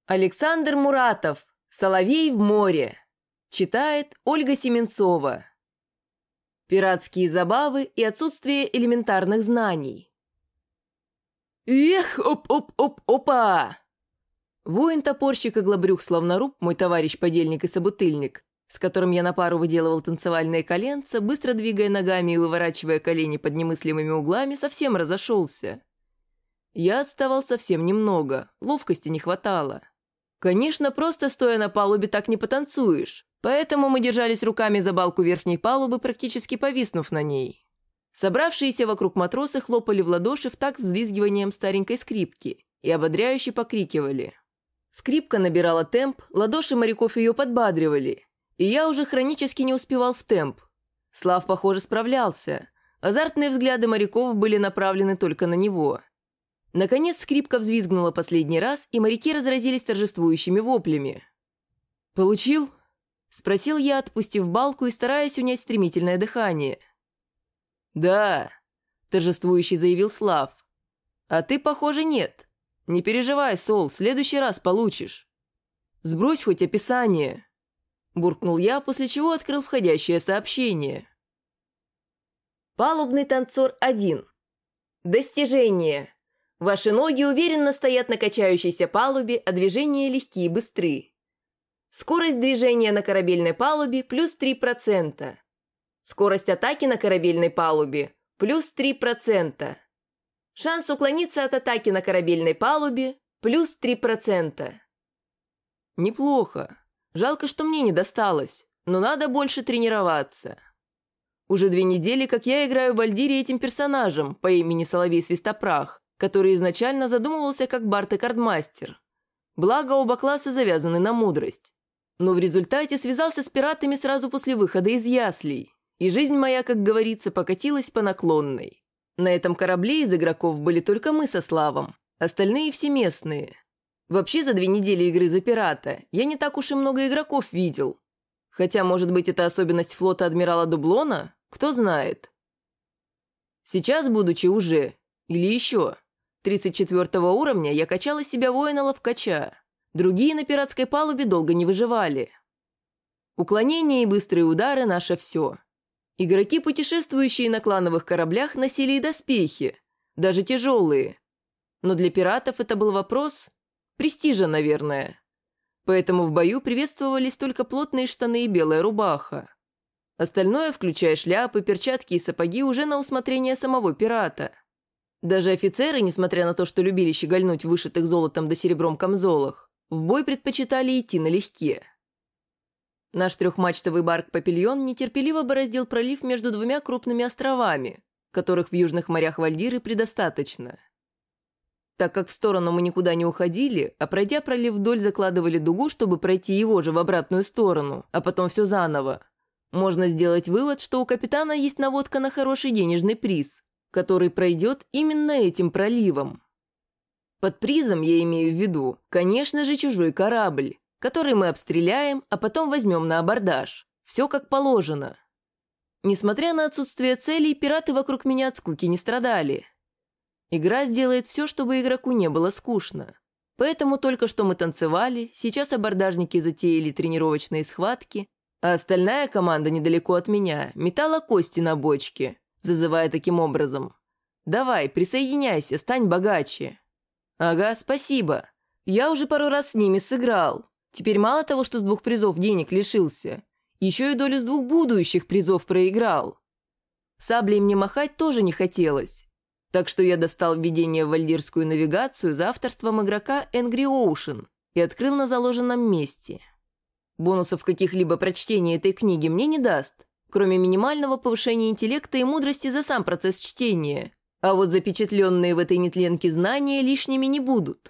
Александр Муратов. «Соловей в море». Читает Ольга Семенцова. Пиратские забавы и отсутствие элементарных знаний. Эх, оп-оп-оп-опа! Воин-топорщик Иглобрюх Славноруб, мой товарищ-подельник и собутыльник, с которым я на пару выделывал танцевальные коленца, быстро двигая ногами и выворачивая колени под немыслимыми углами, совсем разошелся. Я отставал совсем немного, ловкости не хватало. Конечно, просто стоя на палубе так не потанцуешь, поэтому мы держались руками за балку верхней палубы, практически повиснув на ней. Собравшиеся вокруг матросы хлопали в ладоши в такт взвизгиванием старенькой скрипки и ободряюще покрикивали. Скрипка набирала темп, ладоши моряков ее подбадривали, и я уже хронически не успевал в темп. Слав, похоже, справлялся. Азартные взгляды моряков были направлены только на него. Наконец скрипка взвизгнула последний раз, и моряки разразились торжествующими воплями. «Получил?» – спросил я, отпустив балку и стараясь унять стремительное дыхание. «Да», – торжествующе заявил Слав. «А ты, похоже, нет. Не переживай, Сол, в следующий раз получишь. Сбрось хоть описание», – буркнул я, после чего открыл входящее сообщение. Палубный танцор 1. Достижение. Ваши ноги уверенно стоят на качающейся палубе, а движения легкие и быстры. Скорость движения на корабельной палубе плюс 3%. Скорость атаки на корабельной палубе плюс 3%. Шанс уклониться от атаки на корабельной палубе плюс 3%. Неплохо. Жалко, что мне не досталось, но надо больше тренироваться. Уже 2 недели, как я играю в Альдире этим персонажем по имени Соловей Свистопрах, который изначально задумывался как бард и кардмастер. Благо, оба класса завязаны на мудрость. Но в результате связался с пиратами сразу после выхода из яслей, и жизнь моя, как говорится, покатилась по наклонной. На этом корабле из игроков были только мы со Славом, остальные все местные. Вообще, за 2 недели игры за пирата я не так уж и много игроков видел. Хотя, может быть, это особенность флота адмирала Дублона? Кто знает. Сейчас, будучи уже, или еще, 34 уровня, я качал из себя воина-ловкача. Другие на пиратской палубе долго не выживали. Уклонения и быстрые удары – наше все. Игроки, путешествующие на клановых кораблях, носили и доспехи, даже тяжелые. Но для пиратов это был вопрос престижа, наверное. Поэтому в бою приветствовались только плотные штаны и белая рубаха. Остальное, включая шляпы, перчатки и сапоги, уже на усмотрение самого пирата. Даже офицеры, несмотря на то, что любили щегольнуть в вышитых золотом да серебром камзолах, в бой предпочитали идти налегке. Наш 3-мачтовый барк-папильон нетерпеливо бороздил пролив между 2 крупными островами, которых в южных морях Вальдиры предостаточно. Так как в сторону мы никуда не уходили, а пройдя пролив вдоль закладывали дугу, чтобы пройти его же в обратную сторону, а потом все заново, можно сделать вывод, что у капитана есть наводка на хороший денежный приз, который пройдет именно этим проливом. Под призом я имею в виду, конечно же, чужой корабль, который мы обстреляем, а потом возьмем на абордаж. Все как положено. Несмотря на отсутствие целей, пираты вокруг меня от скуки не страдали. Игра сделает все, чтобы игроку не было скучно. Поэтому только что мы танцевали, сейчас абордажники затеяли тренировочные схватки, а остальная команда недалеко от меня метала кости на бочке, зазывая таким образом: «Давай, присоединяйся, стань богаче». «Ага, спасибо. Я уже пару раз с ними сыграл. Теперь мало того, что с 2 призов денег лишился, еще и долю с 2 будущих призов проиграл». Саблей мне махать тоже не хотелось, так что я достал введение в вальдирскую навигацию за авторством игрока Angry Ocean и открыл на заложенном месте. Бонусов каких-либо прочтения этой книги мне не даст, кроме минимального повышения интеллекта и мудрости за сам процесс чтения, а вот запечатленные в этой нетленке знания лишними не будут.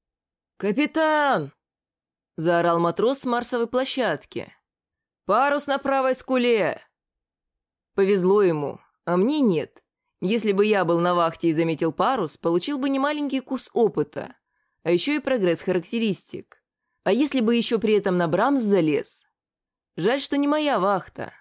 «Капитан!» – заорал матрос с марсовой площадки. «Парус на правой скуле!» Повезло ему, а мне нет. Если бы я был на вахте и заметил парус, получил бы немаленький кус опыта, а еще и прогресс характеристик. А если бы еще при этом на Брамс залез? Жаль, что не моя вахта.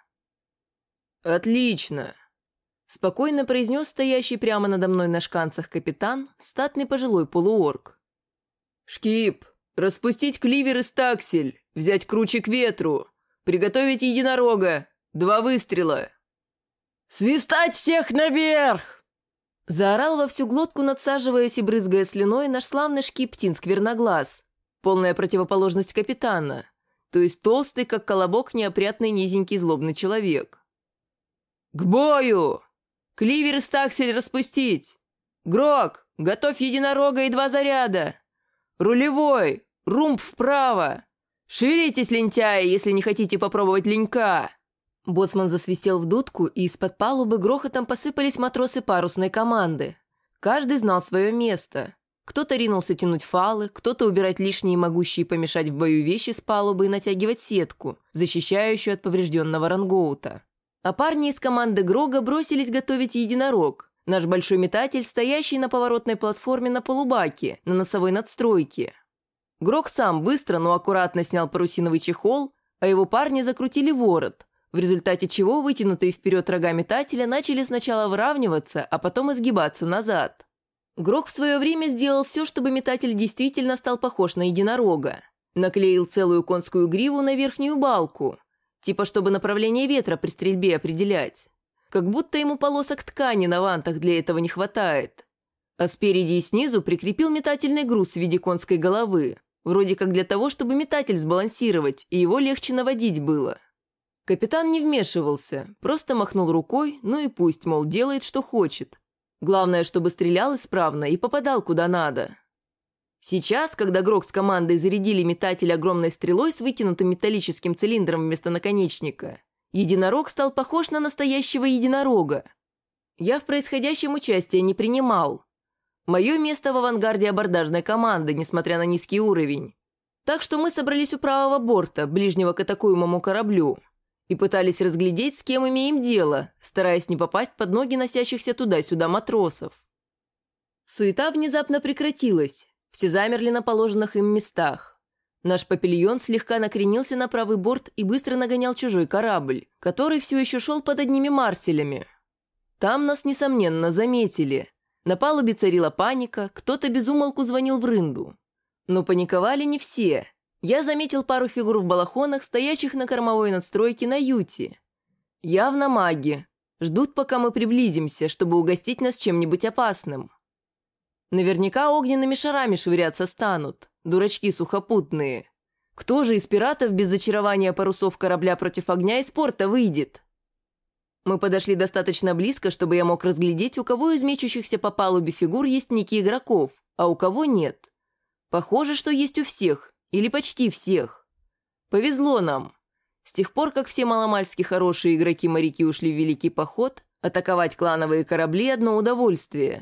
«Отлично!» – спокойно произнес стоящий прямо надо мной на шканцах капитан, статный пожилой полуорк. «Шкип, Распустить кливер и стаксель, взять круче к ветру, приготовить единорога, 2 выстрела. «Свистать всех наверх!» Заорал во всю глотку, надсаживаясь и брызгая слюной, наш славный шкиптин Скверноглаз, полная противоположность капитана, то есть толстый, как колобок, неопрятный, низенький, злобный человек. «К бою! Кливер и стаксель распустить! Грок, готовь единорога и 2 заряда! Рулевой, румб вправо! Шевелитесь, лентяи, если не хотите попробовать ленька!» Боцман засвистел в дудку, и из-под палубы грохотом посыпались матросы парусной команды. Каждый знал свое место. Кто-то ринулся тянуть фалы, кто-то убирать лишние, могущие помешать в бою вещи с палубы и натягивать сетку, защищающую от поврежденного рангоута. А парни из команды Грога бросились готовить единорог, наш большой метатель, стоящий на поворотной платформе на полубаке, на носовой надстройке. Грог сам быстро, но аккуратно снял парусиновый чехол, а его парни закрутили ворот, в результате чего вытянутые вперед рога метателя начали сначала выравниваться, а потом изгибаться назад. Грог в свое время сделал все, чтобы метатель действительно стал похож на единорога. Наклеил целую конскую гриву на верхнюю балку, типа чтобы направление ветра при стрельбе определять. Как будто ему полосок ткани на вантах для этого не хватает. А спереди и снизу прикрепил метательный груз в виде конской головы, вроде как для того, чтобы метатель сбалансировать, и его легче наводить было. Капитан не вмешивался, просто махнул рукой, ну и пусть, мол, делает, что хочет. Главное, чтобы стрелял исправно и попадал куда надо. Сейчас, когда Грог с командой зарядили метатель огромной стрелой с вытянутым металлическим цилиндром вместо наконечника, единорог стал похож на настоящего единорога. Я в происходящем участия не принимал. Мое место в авангарде абордажной команды, несмотря на низкий уровень. Так что мы собрались у правого борта, ближнего к атакуемому кораблю, и пытались разглядеть, с кем имеем дело, стараясь не попасть под ноги носящихся туда-сюда матросов. Суета внезапно прекратилась, все замерли на положенных им местах. Наш папильон слегка накренился на правый борт и быстро нагонял чужой корабль, который все еще шел под одними марселями. Там нас, несомненно, заметили. На палубе царила паника, кто-то без умолку звонил в рынду. Но паниковали не все. Я заметил пару фигур в балахонах, стоящих на кормовой надстройке на юте. Явно маги. Ждут, пока мы приблизимся, чтобы угостить нас чем-нибудь опасным. Наверняка огненными шарами швыряться станут. Дурачки сухопутные. Кто же из пиратов без зачарования парусов корабля против огня из порта выйдет? Мы подошли достаточно близко, чтобы я мог разглядеть, у кого из мечущихся по палубе фигур есть ники игроков, а у кого нет. Похоже, что есть у всех. Или почти всех. Повезло нам. С тех пор, как все маломальски хорошие игроки-моряки ушли в великий поход, атаковать клановые корабли – одно удовольствие.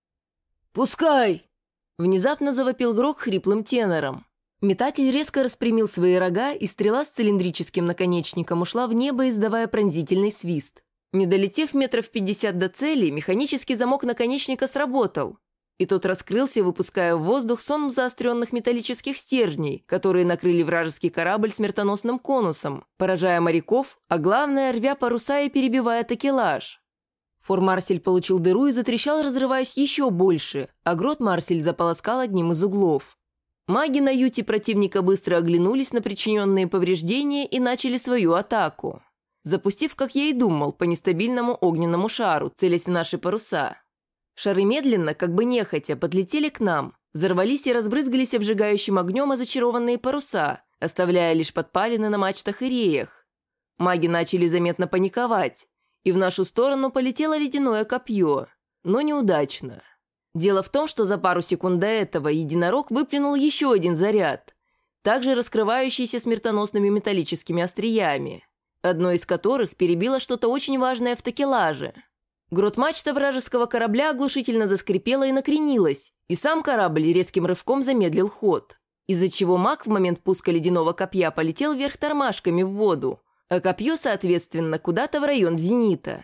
«Пускай!» – внезапно завопил Грог хриплым тенором. Метатель резко распрямил свои рога, и стрела с цилиндрическим наконечником ушла в небо, издавая пронзительный свист. Не долетев 50 метров до цели, механический замок наконечника сработал, и тот раскрылся, выпуская в воздух сон заостренных металлических стержней, которые накрыли вражеский корабль смертоносным конусом, поражая моряков, а главное, рвя паруса и перебивая такелаж. Фор-Марсель получил дыру и затрещал, разрываясь еще больше, а Грот-Марсель заполоскал одним из углов. Маги на юте противника быстро оглянулись на причиненные повреждения и начали свою атаку, запустив, как я и думал, по нестабильному огненному шару, целясь в наши паруса. Шары медленно, как бы нехотя, подлетели к нам, взорвались и разбрызгались обжигающим огнем о зачарованные паруса, оставляя лишь подпалины на мачтах и реях. Маги начали заметно паниковать, и в нашу сторону полетело ледяное копье, но неудачно. Дело в том, что за пару секунд до этого единорог выплюнул еще один заряд, также раскрывающийся смертоносными металлическими остриями, одно из которых перебило что-то очень важное в такелаже. Грот-мачта вражеского корабля оглушительно заскрипела и накренилась, и сам корабль резким рывком замедлил ход, из-за чего маг в момент пуска ледяного копья полетел вверх тормашками в воду, а копье, соответственно, куда-то в район зенита.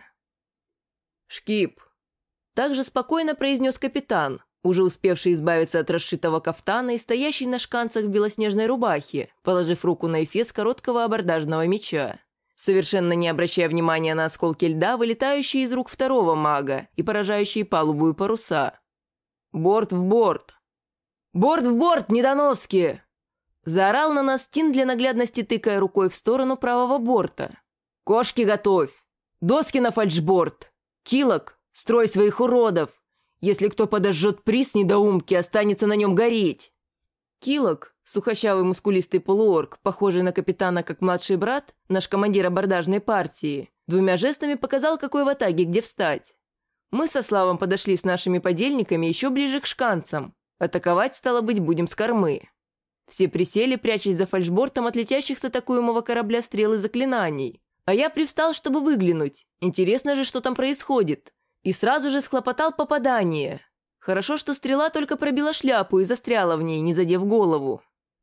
«Шкип!» – также спокойно произнес капитан, уже успевший избавиться от расшитого кафтана и стоящий на шканцах в белоснежной рубахе, положив руку на эфес короткого абордажного меча, совершенно не обращая внимания на осколки льда, вылетающие из рук второго мага и поражающие палубу и паруса. «Борт в борт!» «Борт в борт, недоноски!» Заорал на нас Тин, для наглядности тыкая рукой в сторону правого борта. «Кошки готовь! Доски на фальшборд! Килок, строй своих уродов! Если кто подожжет приз недоумки, останется на нем гореть!» Килок, сухощавый мускулистый полуорг, похожий на капитана как младший брат, наш командир абордажной партии, двумя жестами показал, какой в атаге где встать. Мы со Славом подошли с нашими подельниками еще ближе к шканцам. Атаковать, стало быть, будем с кормы. Все присели, прячась за фальшбортом от летящих с атакуемого корабля стрел и заклинаний. А я привстал, чтобы выглянуть. Интересно же, что там происходит. И сразу же схлопотал попадание. Хорошо, что стрела только пробила шляпу и застряла в ней, не задев голову.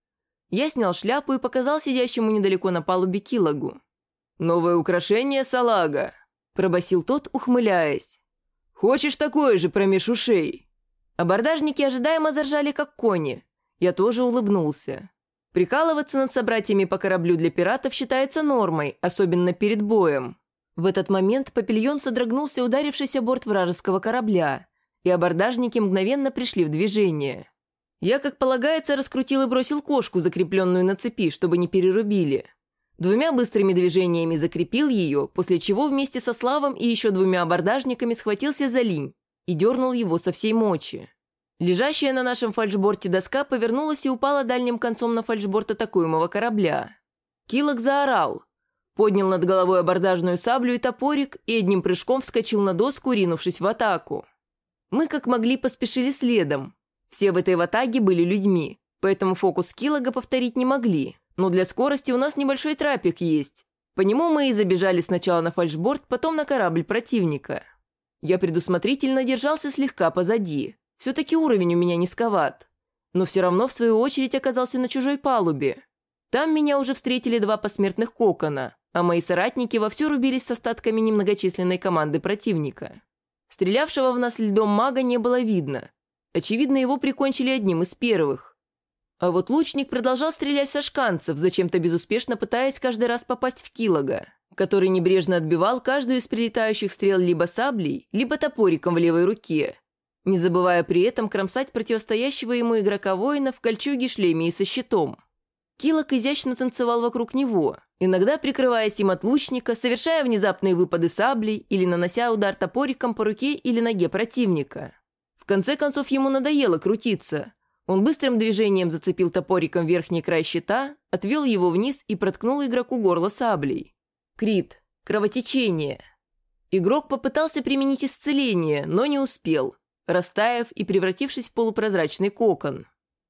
Я снял шляпу и показал сидящему недалеко на палубе Килагу. «Новое украшение, салага!» – пробасил тот, ухмыляясь. «Хочешь такое же промеж ушей?» Абордажники ожидаемо заржали, как кони. Я тоже улыбнулся. Прикалываться над собратьями по кораблю для пиратов считается нормой, особенно перед боем. В этот момент папильон содрогнулся, ударившись о борт вражеского корабля, и абордажники мгновенно пришли в движение. Я, как полагается, раскрутил и бросил кошку, закрепленную на цепи, чтобы не перерубили. Двумя быстрыми движениями закрепил ее, после чего вместе со Славом и еще двумя абордажниками схватился за линь и дернул его со всей мочи. Лежащая на нашем фальшборте доска повернулась и упала дальним концом на фальшборт атакуемого корабля. Килок заорал, поднял над головой абордажную саблю и топорик и одним прыжком вскочил на доску, ринувшись в атаку. Мы как могли поспешили следом. Все в этой ватаге были людьми, поэтому фокус Килога повторить не могли. Но для скорости у нас небольшой трапик есть. По нему мы и забежали сначала на фальшборд, потом на корабль противника. Я предусмотрительно держался слегка позади. Все-таки уровень у меня низковат. Но все равно, в свою очередь, оказался на чужой палубе. Там меня уже встретили два посмертных кокона, а мои соратники вовсю рубились с остатками немногочисленной команды противника. Стрелявшего в нас льдом мага не было видно. Очевидно, его прикончили одним из первых. А вот лучник продолжал стрелять со шканцев, зачем-то безуспешно пытаясь каждый раз попасть в Килога, который небрежно отбивал каждую из прилетающих стрел либо саблей, либо топориком в левой руке, не забывая при этом кромсать противостоящего ему игрока-воина в кольчуге, шлеме и со щитом. Килог изящно танцевал вокруг него, иногда прикрываясь им от лучника, совершая внезапные выпады саблей или нанося удар топориком по руке или ноге противника. В конце концов ему надоело крутиться. Он быстрым движением зацепил топориком верхний край щита, отвел его вниз и проткнул игроку горло саблей. Крит. Кровотечение. Игрок попытался применить исцеление, но не успел, растаяв и превратившись в полупрозрачный кокон.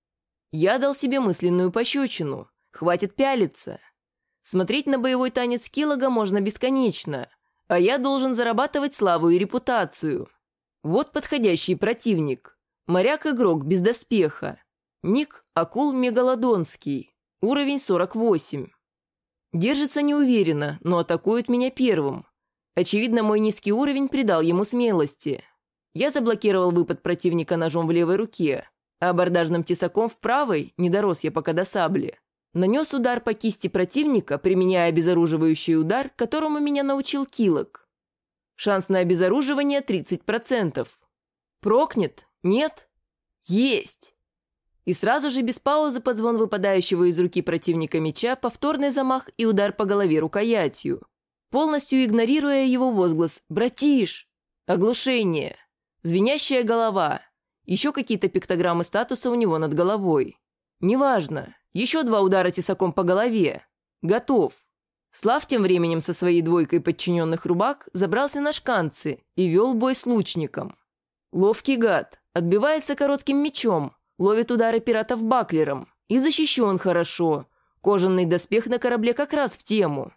Я дал себе мысленную пощечину. Хватит пялиться. Смотреть на боевой танец Килога можно бесконечно, а я должен зарабатывать славу и репутацию. Вот подходящий противник. Моряк-игрок без доспеха. Ник Акул Мегалодонский. Уровень 48. Держится неуверенно, но атакует меня первым. Очевидно, мой низкий уровень придал ему смелости. Я заблокировал выпад противника ножом в левой руке, а абордажным тесаком в правой, не дорос я пока до сабли, нанес удар по кисти противника, применяя обезоруживающий удар, которому меня научил Килог. Шанс на обезоруживание 30%. Прокнет? Нет? Есть! И сразу же без паузы под звон выпадающего из руки противника меча повторный замах и удар по голове рукоятью, полностью игнорируя его возглас «Братиш!». Оглушение. Звенящая голова. Еще какие-то пиктограммы статуса у него над головой. Неважно. Еще 2 удара тесаком по голове. Готов. Слав тем временем со своей двойкой подчиненных рубак забрался на шканцы и вел бой с лучником. Ловкий гад. Отбивается коротким мечом. Ловит удары пиратов баклером. И защищен хорошо. Кожаный доспех на корабле как раз в тему.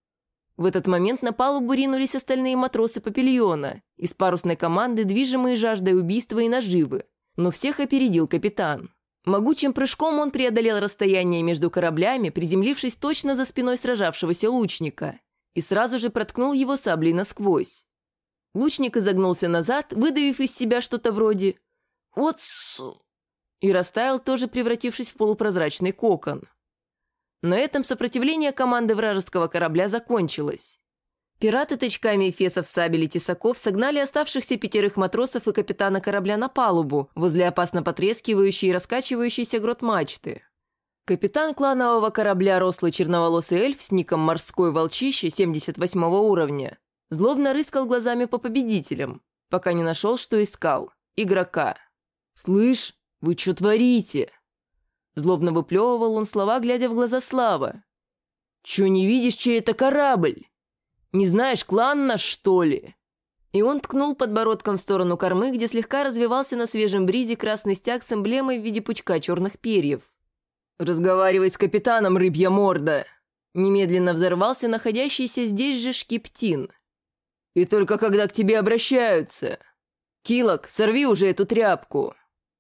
В этот момент на палубу ринулись остальные матросы папильона из парусной команды, движимые жаждой убийства и наживы. Но всех опередил капитан. Могучим прыжком он преодолел расстояние между кораблями, приземлившись точно за спиной сражавшегося лучника, и сразу же проткнул его саблей насквозь. Лучник изогнулся назад, выдавив из себя что-то вроде «Вот су...» и растаял, тоже превратившись в полупрозрачный кокон. На этом сопротивление команды вражеского корабля закончилось. Пираты тычками эфесов, сабель и тесаков согнали оставшихся 5 матросов и капитана корабля на палубу возле опасно потрескивающей и раскачивающейся грот мачты. Капитан кланового корабля рослый черноволосый эльф с ником «Морской волчище» 78 уровня злобно рыскал глазами по победителям, пока не нашел, что искал – игрока. «Слышь, вы что творите?» Злобно выплевывал он слова, глядя в глаза Слава. «Чё не видишь, чей это корабль? Не знаешь, клан наш, что ли?» И он ткнул подбородком в сторону кормы, где слегка развивался на свежем бризе красный стяг с эмблемой в виде пучка черных перьев. «Разговаривай с капитаном, рыбья морда!» Немедленно взорвался находящийся здесь же Шкиптин. «И только когда к тебе обращаются. Килок, сорви уже эту тряпку!»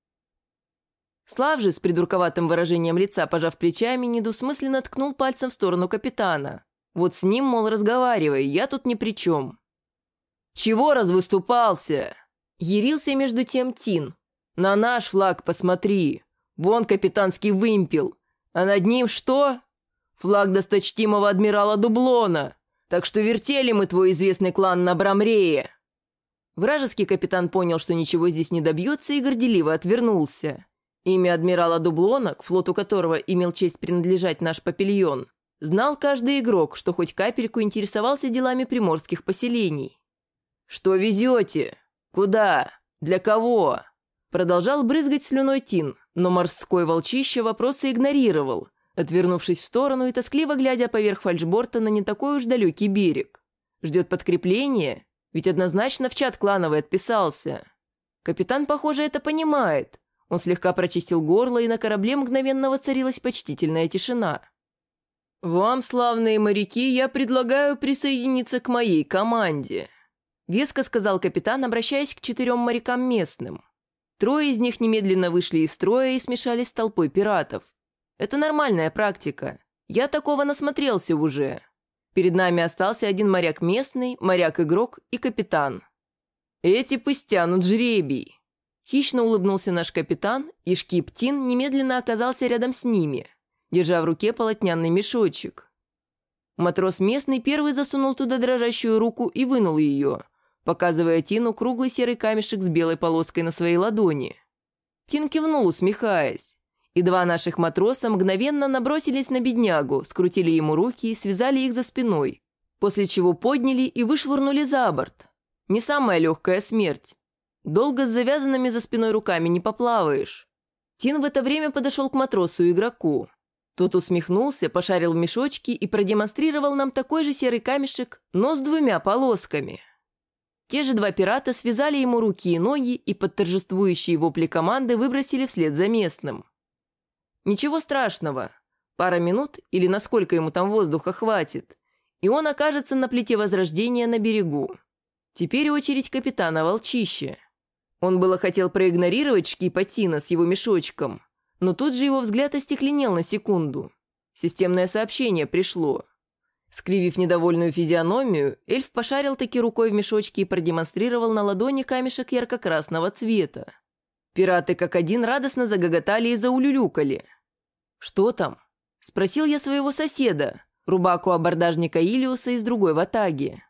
Слав же, с придурковатым выражением лица, пожав плечами, недвусмысленно ткнул пальцем в сторону капитана. «Вот с ним, мол, разговаривай, я тут ни при чем». «Чего развыступался?» Ярился между тем Тин. «На наш флаг посмотри. Вон капитанский вымпел. А над ним что? Флаг досточтимого адмирала Дублона. Так что вертели мы твой известный клан на Брамрее». Вражеский капитан понял, что ничего здесь не добьется, и горделиво отвернулся. Имя адмирала Дублона, к флоту которого имел честь принадлежать наш папильон, знал каждый игрок, что хоть капельку интересовался делами приморских поселений. «Что везете? Куда? Для кого?» Продолжал брызгать слюной Тин, но морской волчище вопросы игнорировал, отвернувшись в сторону и тоскливо глядя поверх фальшборта на не такой уж далекий берег. Ждет подкрепления? Ведь однозначно в чат клановый отписался. Капитан, похоже, это понимает. Он слегка прочистил горло, и на корабле мгновенно воцарилась почтительная тишина. «Вам, славные моряки, я предлагаю присоединиться к моей команде», веско сказал капитан, обращаясь к 4 морякам местным. 3 из них немедленно вышли из строя и смешались с толпой пиратов. Это нормальная практика. Я такого насмотрелся уже. Перед нами остался один моряк местный, моряк-игрок и капитан. Эти пусть тянут жребий. Хищно улыбнулся наш капитан, и Шкиптин немедленно оказался рядом с ними, держа в руке полотняный мешочек. Матрос местный первый засунул туда дрожащую руку и вынул ее, показывая Тину круглый серый камешек с белой полоской на своей ладони. Тин кивнул, усмехаясь, и 2 наших матроса мгновенно набросились на беднягу, скрутили ему руки и связали их за спиной, после чего подняли и вышвырнули за борт. Не самая легкая смерть. Долго с завязанными за спиной руками не поплаваешь. Тин в это время подошел к матросу-игроку. Тот усмехнулся, пошарил в мешочке и продемонстрировал нам такой же серый камешек, но с 2 полосками. Те же 2 пирата связали ему руки и ноги и под торжествующие вопли команды выбросили вслед за местным. Ничего страшного. Пара минут, или насколько ему там воздуха хватит, и он окажется на плите Возрождения на берегу. Теперь очередь капитана Волчища. Он было хотел проигнорировать Шкипа Тина с его мешочком, но тут же его взгляд остекленел на секунду. Системное сообщение пришло. Скривив недовольную физиономию, эльф пошарил таки рукой в мешочке и продемонстрировал на ладони камешек ярко-красного цвета. Пираты как один радостно загоготали и заулюлюкали. «Что там?» – спросил я своего соседа, рубаку-абордажника Илиуса из другой ватаги.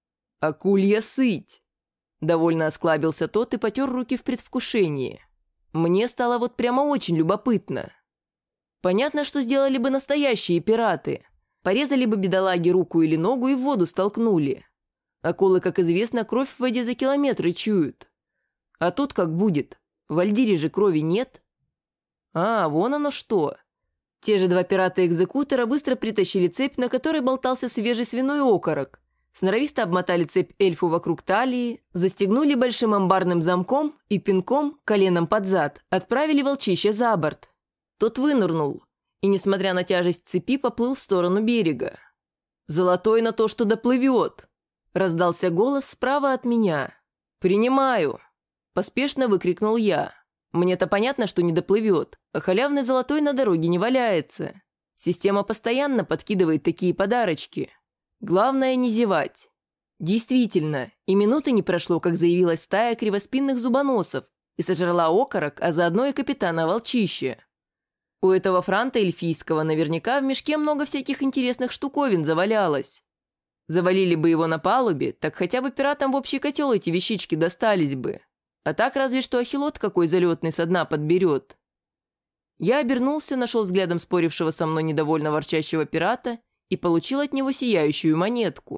«Акулья сыть!» – довольно осклабился тот и потер руки в предвкушении. Мне стало вот прямо очень любопытно. Понятно, что сделали бы настоящие пираты – порезали бы бедолаге руку или ногу и в воду столкнули. Акулы, как известно, кровь в воде за километры чуют. А тут как будет? В Альдире же крови нет. А, вон оно что. Те же 2 пирата-экзекутора быстро притащили цепь, на которой болтался свежий свиной окорок. Сноровисто обмотали цепь эльфу вокруг талии, застегнули большим амбарным замком и пинком, коленом под зад, отправили волчище за борт. Тот вынырнул и, несмотря на тяжесть цепи, поплыл в сторону берега. «Золотой на то, что доплывет!» – раздался голос справа от меня. «Принимаю!» – поспешно выкрикнул я. «Мне-то понятно, что не доплывет, а халявный золотой на дороге не валяется. Система постоянно подкидывает такие подарочки. Главное не зевать». Действительно, и минуты не прошло, как заявилась стая кривоспинных зубоносов и сожрала окорок, а заодно и капитана Волчища. У этого франта эльфийского наверняка в мешке много всяких интересных штуковин завалялось. Завалили бы его на палубе, так хотя бы пиратам в общий котел эти вещички достались бы. А так разве что ахилот какой залетный со дна подберет. Я обернулся, нашел взглядом спорившего со мной недовольно ворчащего пирата и получил от него сияющую монетку.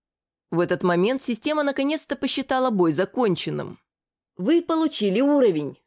В этот момент система наконец-то посчитала бой законченным. Вы получили уровень.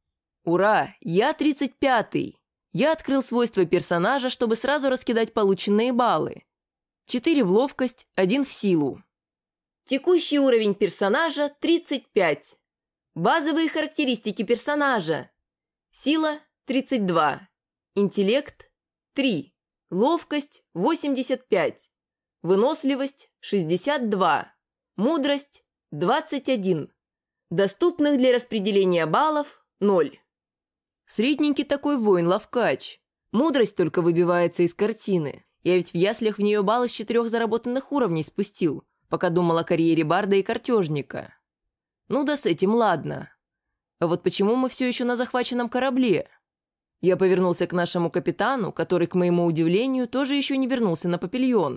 Ура, я 35-й. Я открыл свойства персонажа, чтобы сразу раскидать полученные баллы. 4 в ловкость, 1 в силу. Текущий уровень персонажа 35. Базовые характеристики персонажа. Сила 32. Интеллект 3. Ловкость 85. Выносливость 62. Мудрость 21. Доступных для распределения баллов 0. Средненький такой воин-ловкач. Мудрость только выбивается из картины. Я ведь в яслях в нее баллы с 4 заработанных уровней спустил, пока думал о карьере барда и картежника. Ну да с этим ладно. А вот почему мы все еще на захваченном корабле? Я повернулся к нашему капитану, который, к моему удивлению, тоже еще не вернулся на Папильон.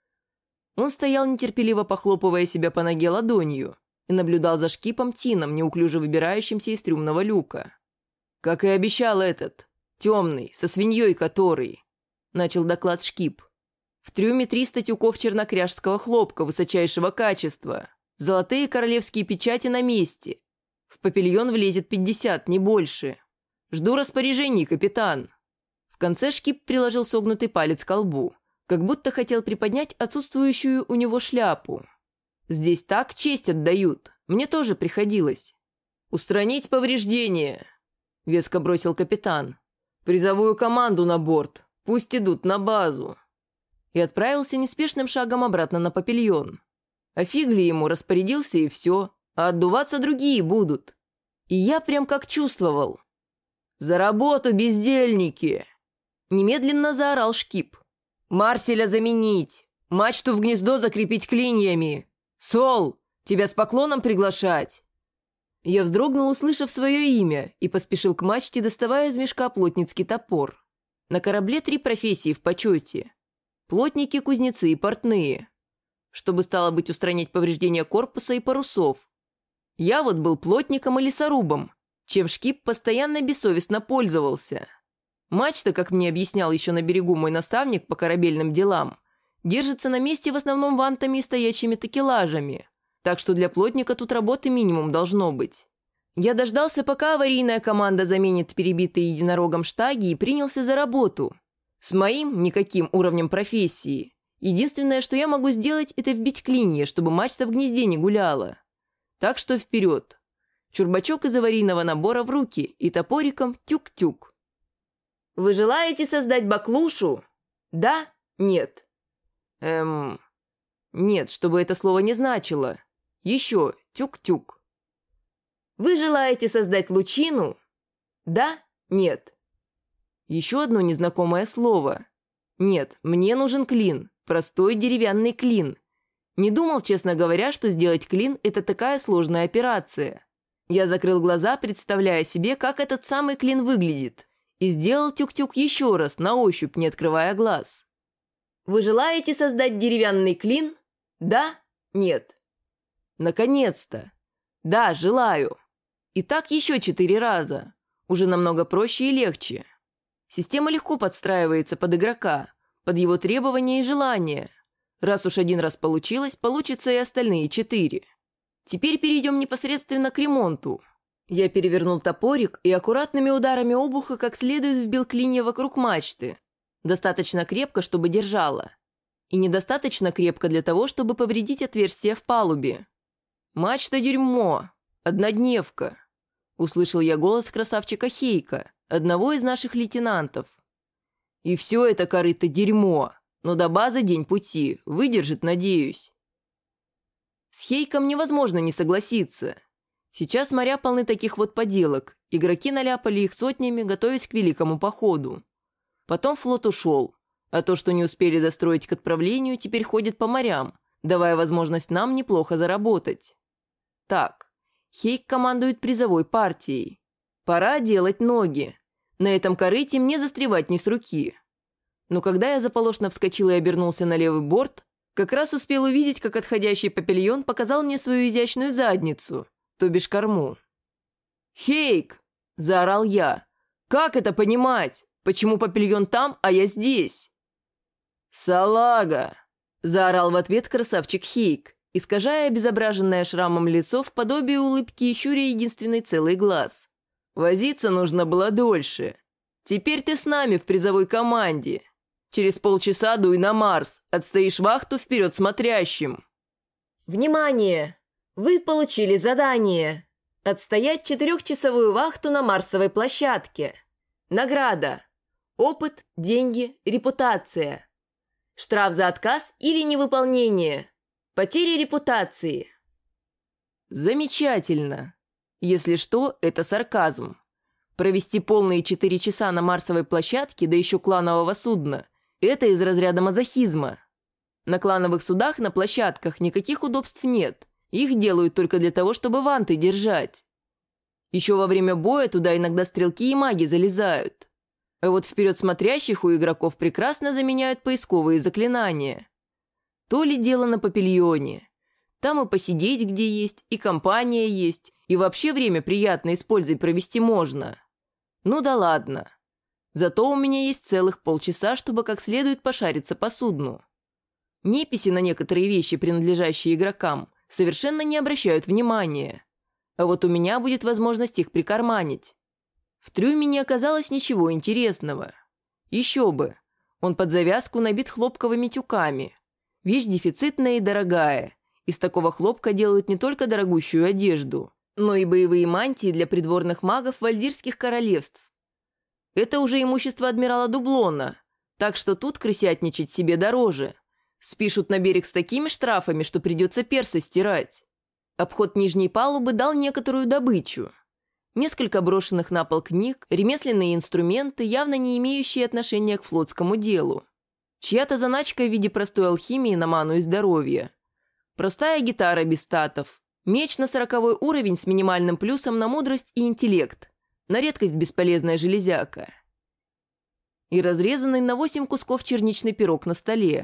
Он стоял нетерпеливо, похлопывая себя по ноге ладонью, и наблюдал за Шкипом Тином, неуклюже выбирающимся из трюмного люка. «Как и обещал этот, темный, со свиньей который», — начал доклад Шкип. «В трюме 300 тюков чернокряжского хлопка высочайшего качества, золотые королевские печати на месте. В Папильон влезет 50, не больше. Жду распоряжений, капитан». В конце Шкип приложил согнутый палец к колбу, как будто хотел приподнять отсутствующую у него шляпу. «Здесь так честь отдают, мне тоже приходилось». «Устранить повреждения», — веско бросил капитан. «Призовую команду на борт, пусть идут на базу». И отправился неспешным шагом обратно на Папильон. А фиг ли ему, распорядился и все, а отдуваться другие будут. И я прям как чувствовал. «За работу, бездельники!» Немедленно заорал Шкип. «Марселя заменить! Мачту в гнездо закрепить клиньями! Сол, тебя с поклоном приглашать!» Я вздрогнул, услышав свое имя, и поспешил к мачте, доставая из мешка плотницкий топор. На корабле 3 профессии в почете. Плотники, кузнецы и портные. Чтобы, стало быть, устранять повреждения корпуса и парусов. Я вот был плотником и лесорубом, чем Шкип постоянно бессовестно пользовался. Мачта, как мне объяснял еще на берегу мой наставник по корабельным делам, держится на месте в основном вантами и стоячими такелажами, так что для плотника тут работы минимум должно быть. Я дождался, пока аварийная команда заменит перебитые единорогом штаги, и принялся за работу. С моим никаким уровнем профессии. Единственное, что я могу сделать, это вбить клинья, чтобы мачта в гнезде не гуляла. Так что вперед. Чурбачок из аварийного набора в руки и топориком тюк-тюк. Вы желаете создать баклушу? Да? Нет? Нет, чтобы это слово не значило. Еще тюк-тюк. Вы желаете создать лучину? Да? Нет? Еще одно незнакомое слово. Нет, мне нужен клин. Простой деревянный клин. Не думал, честно говоря, что сделать клин – это такая сложная операция. Я закрыл глаза, представляя себе, как этот самый клин выглядит, и сделал тюк-тюк еще раз, на ощупь, не открывая глаз. Вы желаете создать деревянный клин? Да? Нет? Наконец-то! Да, желаю. И так еще 4 раза. Уже намного проще и легче. Система легко подстраивается под игрока, под его требования и желания. Раз уж 1 раз получилось, получится и остальные 4. Теперь перейдем непосредственно к ремонту. Я перевернул топорик и аккуратными ударами обуха как следует вбил клинья вокруг мачты. Достаточно крепко, чтобы держала. И недостаточно крепко для того, чтобы повредить отверстие в палубе. «Мачта дерьмо! Однодневка!» Услышал я голос красавчика Хейка, одного из наших лейтенантов. «И все это корыто дерьмо, но до базы день пути, выдержит, надеюсь». С Хейком невозможно не согласиться. Сейчас моря полны таких вот поделок, игроки наляпали их сотнями, готовясь к великому походу. Потом флот ушел, а то, что не успели достроить к отправлению, теперь ходит по морям, давая возможность нам неплохо заработать. Так, Хейк командует призовой партией. Пора делать ноги. На этом корыте мне застревать не с руки. Но когда я заполошно вскочил и обернулся на левый борт, как раз успел увидеть, как отходящий Папильон показал мне свою изящную задницу, то бишь корму. «Хейк!» – заорал я. Как это понимать? Почему папильон там, а я здесь?» «Салага!» – заорал в ответ красавчик Хейк, искажая обезображенное шрамом лицо в подобие улыбки и щуря единственный целый глаз. «Возиться нужно было дольше. Теперь ты с нами в призовой команде. Через полчаса дуй на Марс, отстоишь вахту вперед смотрящим». Внимание! Вы получили задание. Отстоять 4-часовую вахту на Марсовой площадке. Награда. Опыт, деньги, репутация. Штраф за отказ или невыполнение. Потеря репутации. Замечательно. Если что, это сарказм. Провести полные 4 часа на Марсовой площадке, да еще кланового судна, это из разряда мазохизма. На клановых судах на площадках никаких удобств нет. Их делают только для того, чтобы ванты держать. Еще во время боя туда иногда стрелки и маги залезают. А вот вперед смотрящих у игроков прекрасно заменяют поисковые заклинания. То ли дело на папильоне. Там и посидеть где есть, и компания есть, и вообще время приятно с пользой провести можно. Ну да ладно. Зато у меня есть целых полчаса, чтобы как следует пошариться по судну. Неписи на некоторые вещи, принадлежащие игрокам, совершенно не обращают внимания. А вот у меня будет возможность их прикарманить. В трюме не оказалось ничего интересного. Еще бы. Он под завязку набит хлопковыми тюками. Вещь дефицитная и дорогая. Из такого хлопка делают не только дорогущую одежду, но и боевые мантии для придворных магов вальдирских королевств. Это уже имущество адмирала Дублона, так что тут крысятничать себе дороже. Спишут на берег с такими штрафами, что придется персы стирать. Обход нижней палубы дал некоторую добычу. Несколько брошенных на пол книг, ремесленные инструменты, явно не имеющие отношения к флотскому делу. Чья-то заначка в виде простой алхимии на ману и здоровье. Простая гитара без статов. Меч на 40-й уровень с минимальным плюсом на мудрость и интеллект. На редкость бесполезная железяка. И разрезанный на 8 кусков черничный пирог на столе.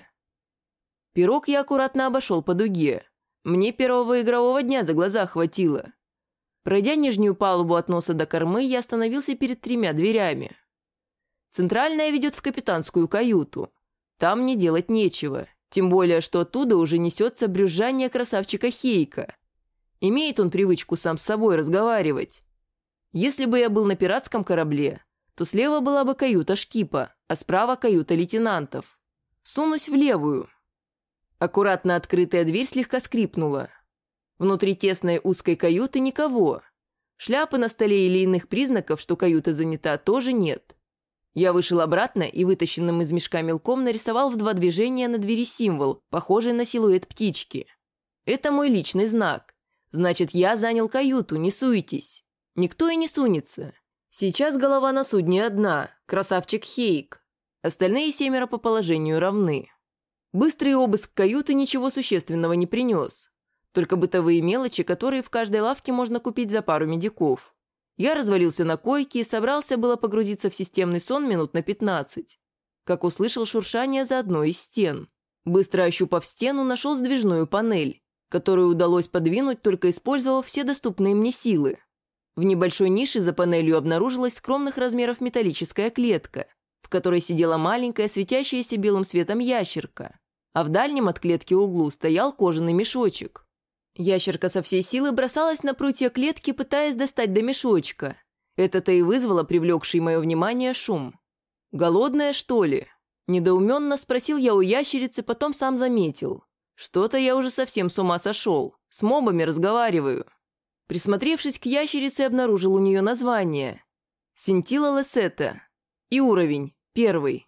Пирог я аккуратно обошел по дуге. Мне первого игрового дня за глаза хватило. Пройдя нижнюю палубу от носа до кормы, я остановился перед 3 дверями. Центральная ведет в капитанскую каюту. Там мне делать нечего, тем более, что оттуда уже несется брюзжание красавчика Хейка. Имеет он привычку сам с собой разговаривать. Если бы я был на пиратском корабле, то слева была бы каюта шкипа, а справа каюта лейтенантов. Сунусь в левую. Аккуратно открытая дверь слегка скрипнула. Внутри тесной узкой каюты никого. Шляпы на столе или иных признаков, что каюта занята, тоже нет. Я вышел обратно и вытащенным из мешка мелком нарисовал в 2 движения на двери символ, похожий на силуэт птички. Это мой личный знак. Значит, я занял каюту, не суетесь. Никто и не сунется. Сейчас голова на судне одна, красавчик Хейк. Остальные 7 по положению равны. Быстрый обыск каюты ничего существенного не принес. Только бытовые мелочи, которые в каждой лавке можно купить за пару медиков. Я развалился на койке и собрался было погрузиться в системный сон минут на 15, как услышал шуршание за одной из стен. Быстро ощупав стену, нашел сдвижную панель, которую удалось подвинуть, только использовав все доступные мне силы. В небольшой нише за панелью обнаружилась скромных размеров металлическая клетка, в которой сидела маленькая светящаяся белым светом ящерка, а в дальнем от клетки углу стоял кожаный мешочек. Ящерка со всей силы бросалась на прутья клетки, пытаясь достать до мешочка. Это-то и вызвало привлекший мое внимание шум. «Голодная, что ли?» Недоуменно спросил я у ящерицы, потом сам заметил. Что-то я уже совсем с ума сошел. С мобами разговариваю. Присмотревшись к ящерице, обнаружил у нее название. Синтила Лесета. И уровень. 1.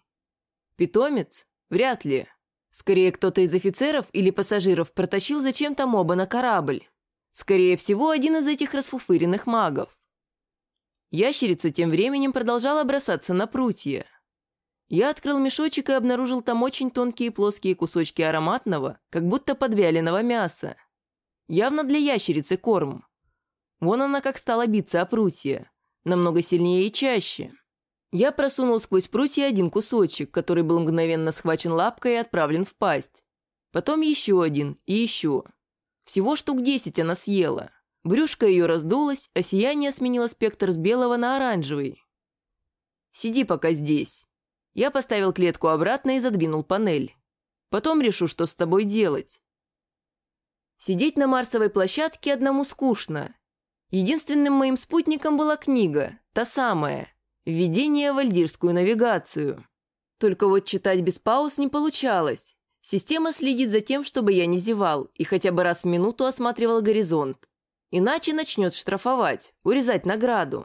Питомец? Вряд ли. Скорее, кто-то из офицеров или пассажиров протащил зачем-то моба на корабль. Скорее всего, один из этих расфуфыренных магов. Ящерица тем временем продолжала бросаться на прутья. Я открыл мешочек и обнаружил там очень тонкие плоские кусочки ароматного, как будто подвяленного мяса. Явно для ящерицы корм. Вон она как стала биться о прутья. Намного сильнее и чаще. Я просунул сквозь прутья один кусочек, который был мгновенно схвачен лапкой и отправлен в пасть. Потом еще один и еще. Всего штук 10 она съела. Брюшко ее раздулось, а сияние сменило спектр с белого на оранжевый. Сиди пока здесь. Я поставил клетку обратно и задвинул панель. Потом решу, что с тобой делать. Сидеть на марсовой площадке одному скучно. Единственным моим спутником была книга, та самая, «Введение в вальдирскую навигацию». Только вот читать без пауз не получалось. Система следит за тем, чтобы я не зевал, и хотя бы раз в минуту осматривал горизонт. Иначе начнет штрафовать, урезать награду.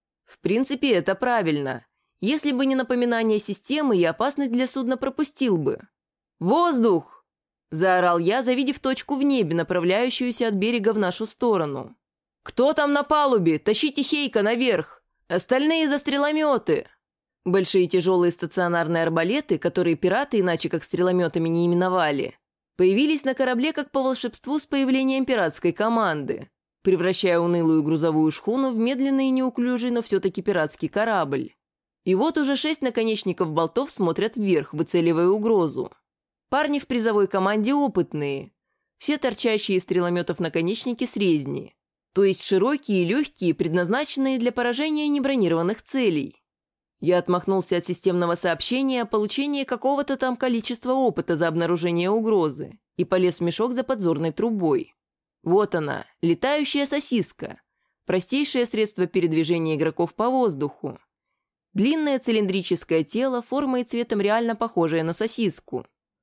В принципе, это правильно. Если бы не напоминание системы, я опасность для судна пропустил бы. «Воздух!» – заорал я, завидев точку в небе, направляющуюся от берега в нашу сторону. «Кто там на палубе? Тащите Хейка наверх! Остальные за стрелометы!» Большие тяжелые стационарные арбалеты, которые пираты иначе как стрелометами не именовали, появились на корабле как по волшебству с появлением пиратской команды, превращая унылую грузовую шхуну в медленный и неуклюжий, но все-таки пиратский корабль. И вот уже 6 наконечников болтов смотрят вверх, выцеливая угрозу. Парни в призовой команде опытные. Все торчащие из стрелометов наконечники срезни, то есть широкие и легкие, предназначенные для поражения небронированных целей. Я отмахнулся от системного сообщения о получении какого-то там количества опыта за обнаружение угрозы и полез в мешок за подзорной трубой. Вот она, летающая сосиска, простейшее средство передвижения игроков по воздуху. Длинное цилиндрическое тело, формой и цветом реально похожее на сосиску.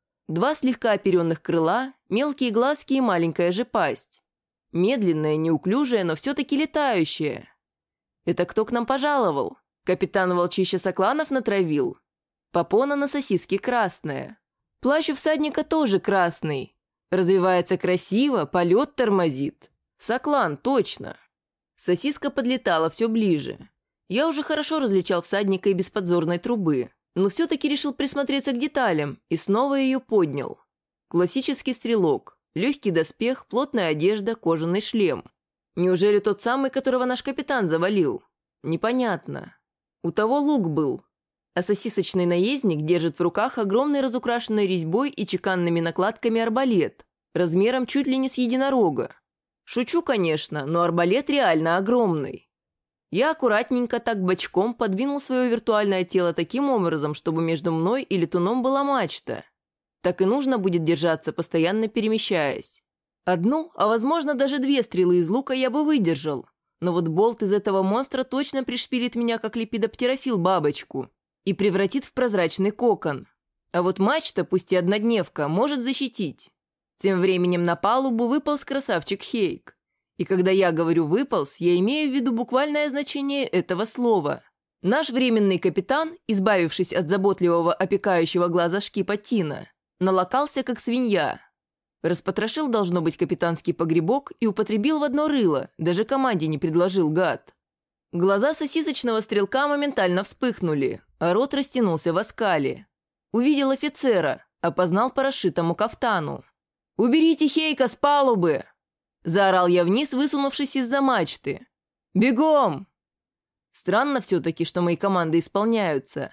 2 слегка оперенных крыла, мелкие глазки и маленькая же пасть. Медленная, неуклюжая, но все-таки летающая. Это кто к нам пожаловал? Капитан Волчища Сокланов натравил. Попона на сосиске красная. Плащ у всадника тоже красный. Развивается красиво, полет тормозит. Соклан, точно. Сосиска подлетала все ближе. Я уже хорошо различал всадника и без подзорной трубы, но все-таки решил присмотреться к деталям и снова ее поднял. Классический стрелок, легкий доспех, плотная одежда, кожаный шлем. Неужели тот самый, которого наш капитан завалил? Непонятно. У того лук был, а сосисочный наездник держит в руках огромный разукрашенный резьбой и чеканными накладками арбалет, размером чуть ли не с единорога. Шучу, конечно, но арбалет реально огромный. Я аккуратненько так бочком подвинул свое виртуальное тело таким образом, чтобы между мной и летуном была мачта. Так и нужно будет держаться, постоянно перемещаясь. 1, а возможно даже 2 стрелы из лука я бы выдержал. Но вот болт из этого монстра точно пришпилит меня, как лепидоптерофил бабочку, и превратит в прозрачный кокон. А вот мачта, пусть и однодневка, может защитить. Тем временем на палубу выполз красавчик Хейк. И когда я говорю «выполз», я имею в виду буквальное значение этого слова. Наш временный капитан, избавившись от заботливого опекающего глаза шкипа Тина, налокался, как свинья. Распотрошил, должно быть, капитанский погребок и употребил в одно рыло, даже команде не предложил, гад. Глаза сосисочного стрелка моментально вспыхнули, а рот растянулся в оскале. Увидел офицера, опознал по расшитому кафтану. «Уберите Хейка с палубы!» Заорал я вниз, высунувшись из-за мачты. «Бегом!» Странно все-таки, что мои команды исполняются.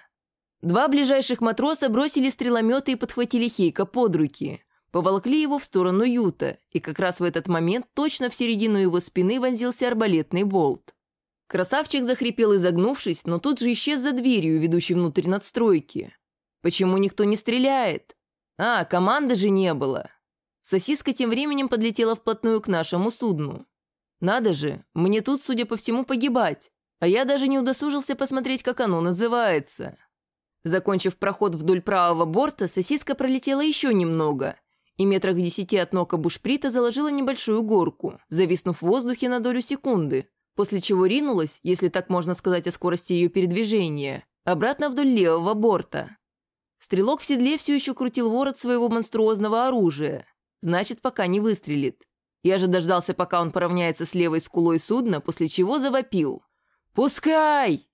2 ближайших матроса бросили стрелометы и подхватили Хейка под руки. Поволокли его в сторону юта, и как раз в этот момент точно в середину его спины вонзился арбалетный болт. Красавчик захрипел, изогнувшись, но тут же исчез за дверью, ведущей внутрь надстройки. Почему никто не стреляет? А, команды же не было. Сосиска тем временем подлетела вплотную к нашему судну. Надо же, мне тут, судя по всему, погибать, а я даже не удосужился посмотреть, как оно называется. Закончив проход вдоль правого борта, сосиска пролетела еще немного, и метрах в 10 от нока бушприта заложила небольшую горку, зависнув в воздухе на долю секунды, после чего ринулась, если так можно сказать о скорости ее передвижения, обратно вдоль левого борта. Стрелок в седле все еще крутил ворот своего монструозного оружия. Значит, пока не выстрелит. Я же дождался, пока он поравняется с левой скулой судна, после чего завопил. «Пускай!»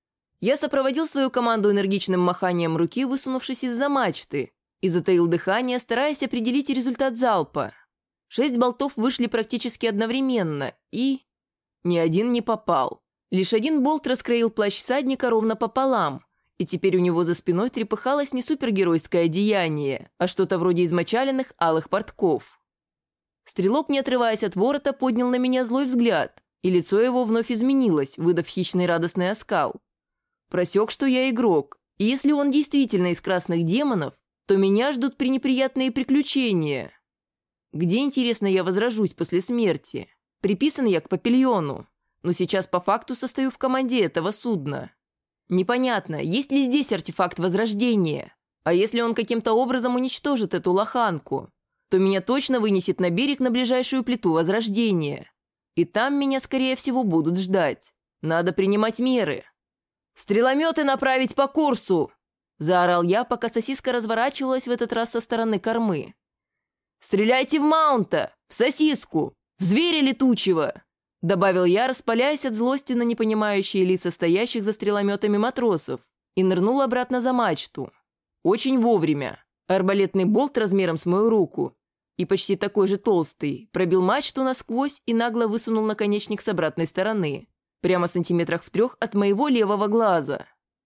Я сопроводил свою команду энергичным маханием руки, высунувшись из-за мачты, и затаил дыхание, стараясь определить результат залпа. 6 болтов вышли практически одновременно, и... Ни один не попал. Лишь один болт раскроил плащ всадника ровно пополам, и теперь у него за спиной трепыхалось не супергеройское одеяние, а что-то вроде измочаленных алых портков. Стрелок, не отрываясь от ворота, поднял на меня злой взгляд, и лицо его вновь изменилось, выдав хищный радостный оскал. Просек, что я игрок, и если он действительно из красных демонов, то меня ждут пренеприятные приключения. Где, интересно, я возражусь после смерти? Приписан я к Папильону, но сейчас по факту состою в команде этого судна. Непонятно, есть ли здесь артефакт возрождения, а если он каким-то образом уничтожит эту лоханку, то меня точно вынесет на берег на ближайшую плиту возрождения. И там меня, скорее всего, будут ждать. Надо принимать меры. «Стрелометы направить по курсу!» – заорал я, пока сосиска разворачивалась в этот раз со стороны кормы. «Стреляйте в маунта! В сосиску! В зверя летучего!» – добавил я, распаляясь от злости на непонимающие лица стоящих за стрелометами матросов, и нырнул обратно за мачту. Очень вовремя. Арбалетный болт размером с мою руку и почти такой же толстый пробил мачту насквозь и нагло высунул наконечник с обратной стороны, прямо сантиметрах в 3 от моего левого глаза.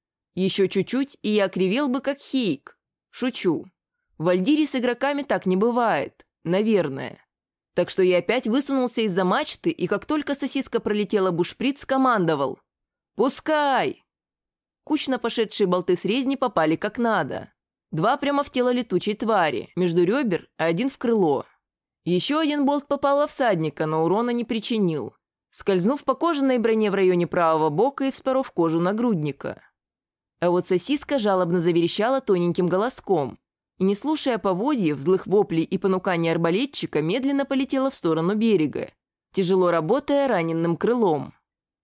Еще чуть-чуть, и я кривел бы, как Хейк. Шучу. В Альдире с игроками так не бывает. Наверное. Так что я опять высунулся из-за мачты, и как только сосиска пролетела бушприт, скомандовал: «Пускай!» Кучно пошедшие болты с резни попали как надо. 2 прямо в тело летучей твари, между ребер, а 1 в крыло. Еще 1 болт попал во всадника, но урона не причинил, скользнув по кожаной броне в районе правого бока и вспоров кожу нагрудника. А вот сосиска жалобно заверещала тоненьким голоском и, не слушая поводьев, злых воплей и понуканий арбалетчика, медленно полетела в сторону берега, тяжело работая раненым крылом.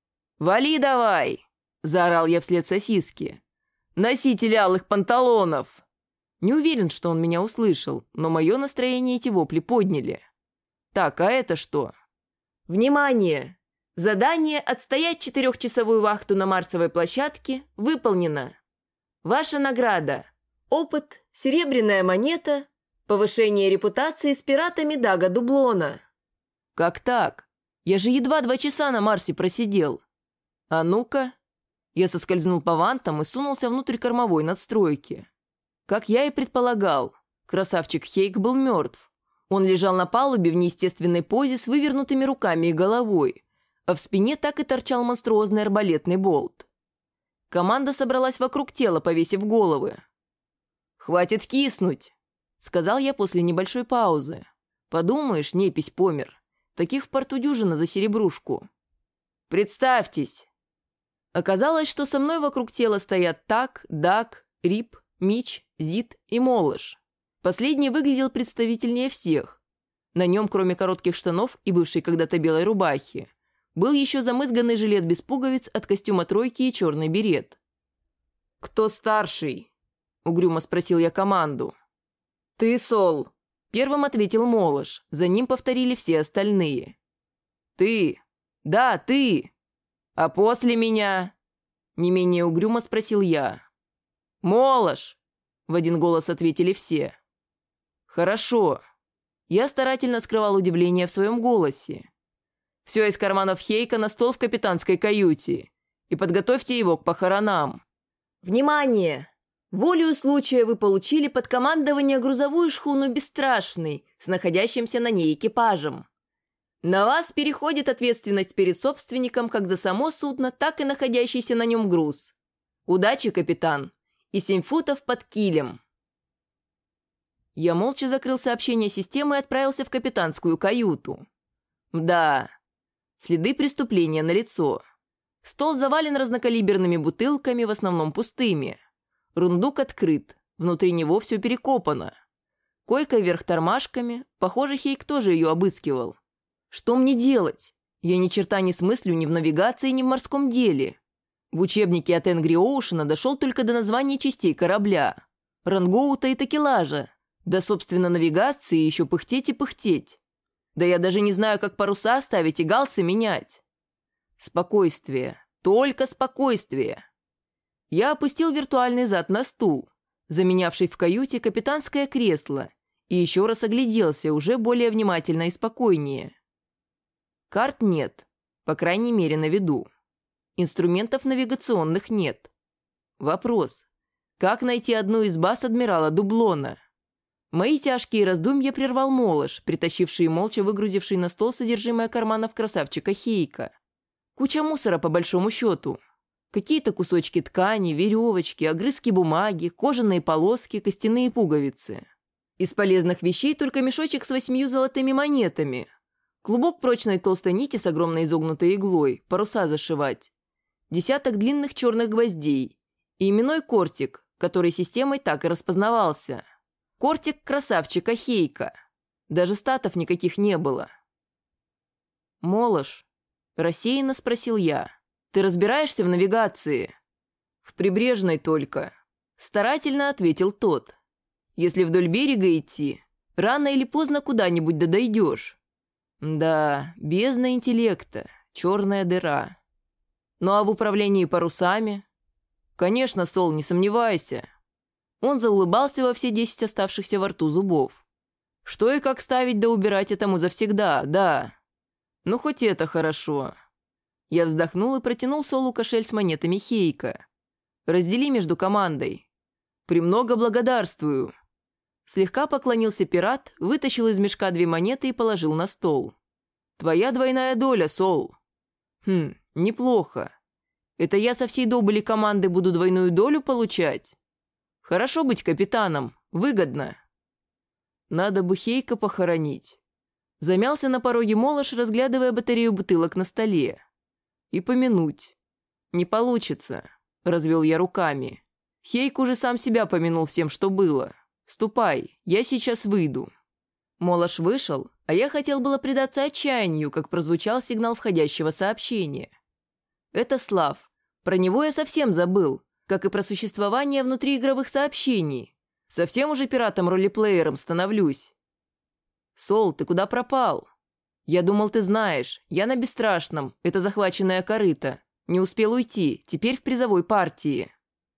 «Вали давай!» – заорал я вслед сосиске. «Носитель алых панталонов!» Не уверен, что он меня услышал, но мое настроение эти вопли подняли. Так, а это что? Внимание! Задание «Отстоять 4-часовую вахту на Марсовой площадке» выполнено. Ваша награда. Опыт, серебряная монета, повышение репутации с пиратами Дага Дублона. Как так? Я же едва 2 часа на Марсе просидел. А ну-ка. Я соскользнул по вантам и сунулся внутрь кормовой надстройки. Как я и предполагал, красавчик Хейк был мертв. Он лежал на палубе в неестественной позе с вывернутыми руками и головой, а в спине так и торчал монструозный арбалетный болт. Команда собралась вокруг тела, повесив головы. «Хватит киснуть», — сказал я после небольшой паузы. «Подумаешь, непись помер. Таких в порту дюжина за серебрушку. Представьтесь». Оказалось, что со мной вокруг тела стоят Так, Даг, Рип, Мич, Зит и Молош. Последний выглядел представительнее всех. На нем, кроме коротких штанов и бывшей когда-то белой рубахи, был еще замызганный жилет без пуговиц от костюма тройки и черный берет. «Кто старший?» – угрюмо спросил я команду. «Ты, Сол», – первым ответил Молош, за ним повторили все остальные. «Ты? Да, ты. А после меня?» – не менее угрюмо спросил я. «Молош!» – в один голос ответили все. «Хорошо». Я старательно скрывал удивление в своем голосе. «Все из карманов Хейка на стол в капитанской каюте. И подготовьте его к похоронам». Внимание! Волею случая вы получили под командование грузовую шхуну «Бесстрашный» с находящимся на ней экипажем. На вас переходит ответственность перед собственником как за само судно, так и находящийся на нем груз. Удачи, капитан! И 7 футов под килем. Я молча закрыл сообщение системы и отправился в капитанскую каюту. Да, следы преступления налицо. Стол завален разнокалиберными бутылками, в основном пустыми. Рундук открыт, внутри него все перекопано. Койка вверх тормашками, похоже, Хейк тоже ее обыскивал. Что мне делать? Я ни черта не смыслю ни в навигации, ни в морском деле. В учебнике от Энгри Оушена дошел только до названий частей корабля. Рангоута и такелажа. Да, собственно, навигации еще пыхтеть и пыхтеть. Да я даже не знаю, как паруса ставить и галсы менять. Спокойствие. Только спокойствие. Я опустил виртуальный зад на стул, заменявший в каюте капитанское кресло, и еще раз огляделся уже более внимательно и спокойнее. Карт нет, по крайней мере, на виду. Инструментов навигационных нет. Вопрос. Как найти одну из баз адмирала Дублона? Мои тяжкие раздумья прервал Молош, притащивший и молча выгрузивший на стол содержимое карманов красавчика Хейка. Куча мусора, по большому счету. Какие-то кусочки ткани, веревочки, огрызки бумаги, кожаные полоски, костяные пуговицы. Из полезных вещей только мешочек с 8 золотыми монетами. Клубок прочной толстой нити с огромной изогнутой иглой, паруса зашивать. Десяток длинных черных гвоздей. И именной кортик, который системой так и распознавался. Кортик красавчика Хейка. Даже статов никаких не было. «Молош», – рассеянно спросил я, – «ты разбираешься в навигации?» «В прибрежной только», – старательно ответил тот. «Если вдоль берега идти, рано или поздно куда-нибудь дойдешь». Да, бездна интеллекта, черная дыра. Ну а в управлении парусами? Конечно, Сол, не сомневайся. Он заулыбался во все 10 оставшихся во рту зубов. Что и как ставить да убирать этому завсегда, да. Ну хоть это хорошо. Я вздохнул и протянул Солу кошель с монетами Хейка. Раздели между командой. Премного благодарствую. Слегка поклонился пират, вытащил из мешка 2 монеты и положил на стол. Твоя двойная доля, Сол. Неплохо. Это я со всей добыли команды буду двойную долю получать? Хорошо быть капитаном, выгодно. Надо бы Хейка похоронить. Замялся на пороге Молош, разглядывая батарею бутылок на столе. И помянуть. Не получится, развел я руками. Хейк уже сам себя помянул всем, что было. Ступай, я сейчас выйду. Молош вышел, а я хотел было предаться отчаянию, как прозвучал сигнал входящего сообщения. Это Слав. Про него я совсем забыл, как и про существование внутриигровых сообщений. Совсем уже пиратом-ролеплеером становлюсь. Сол, ты куда пропал? Я думал, ты знаешь. Я на Бесстрашном. Это захваченная корыта. Не успел уйти. Теперь в призовой партии.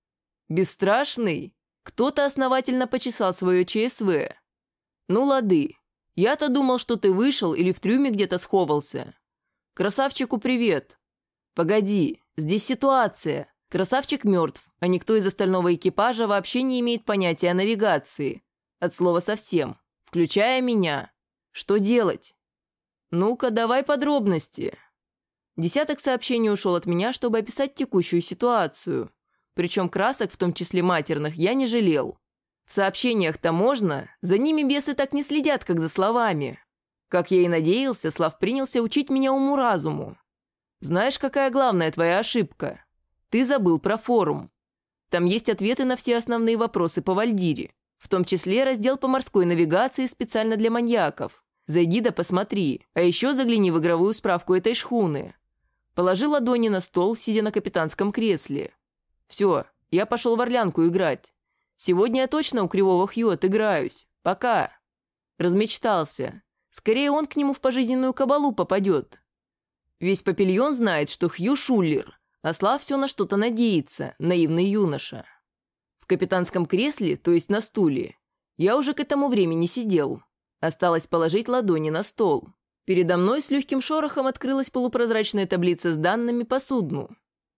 Бесстрашный? Кто-то основательно почесал свое ЧСВ. Ну, лады. Я-то думал, что ты вышел или в трюме где-то сховался. Красавчику привет. Погоди, здесь ситуация. Красавчик мертв, а никто из остального экипажа вообще не имеет понятия о навигации. От слова совсем. Включая меня. Что делать? Ну-ка, давай подробности. Десяток сообщений ушел от меня, чтобы описать текущую ситуацию. Причем красок, в том числе матерных, я не жалел. В сообщениях-то можно, за ними бесы так не следят, как за словами. Как я и надеялся, Слав принялся учить меня уму-разуму. Знаешь, какая главная твоя ошибка? Ты забыл про форум. Там есть ответы на все основные вопросы по Вальдире, в том числе раздел по морской навигации специально для маньяков. Зайди да посмотри, а еще загляни в игровую справку этой шхуны. Положи ладони на стол, сидя на капитанском кресле. Все, я пошел в Орлянку играть. Сегодня я точно у Кривого Хью отыграюсь. Пока. Размечтался. Скорее он к нему в пожизненную кабалу попадет. Весь Папильон знает, что Хью шулер, а Слав все на что-то надеется, наивный юноша. В капитанском кресле, то есть на стуле, я уже к этому времени сидел. Осталось положить ладони на стол. Передо мной с легким шорохом открылась полупрозрачная таблица с данными по судну.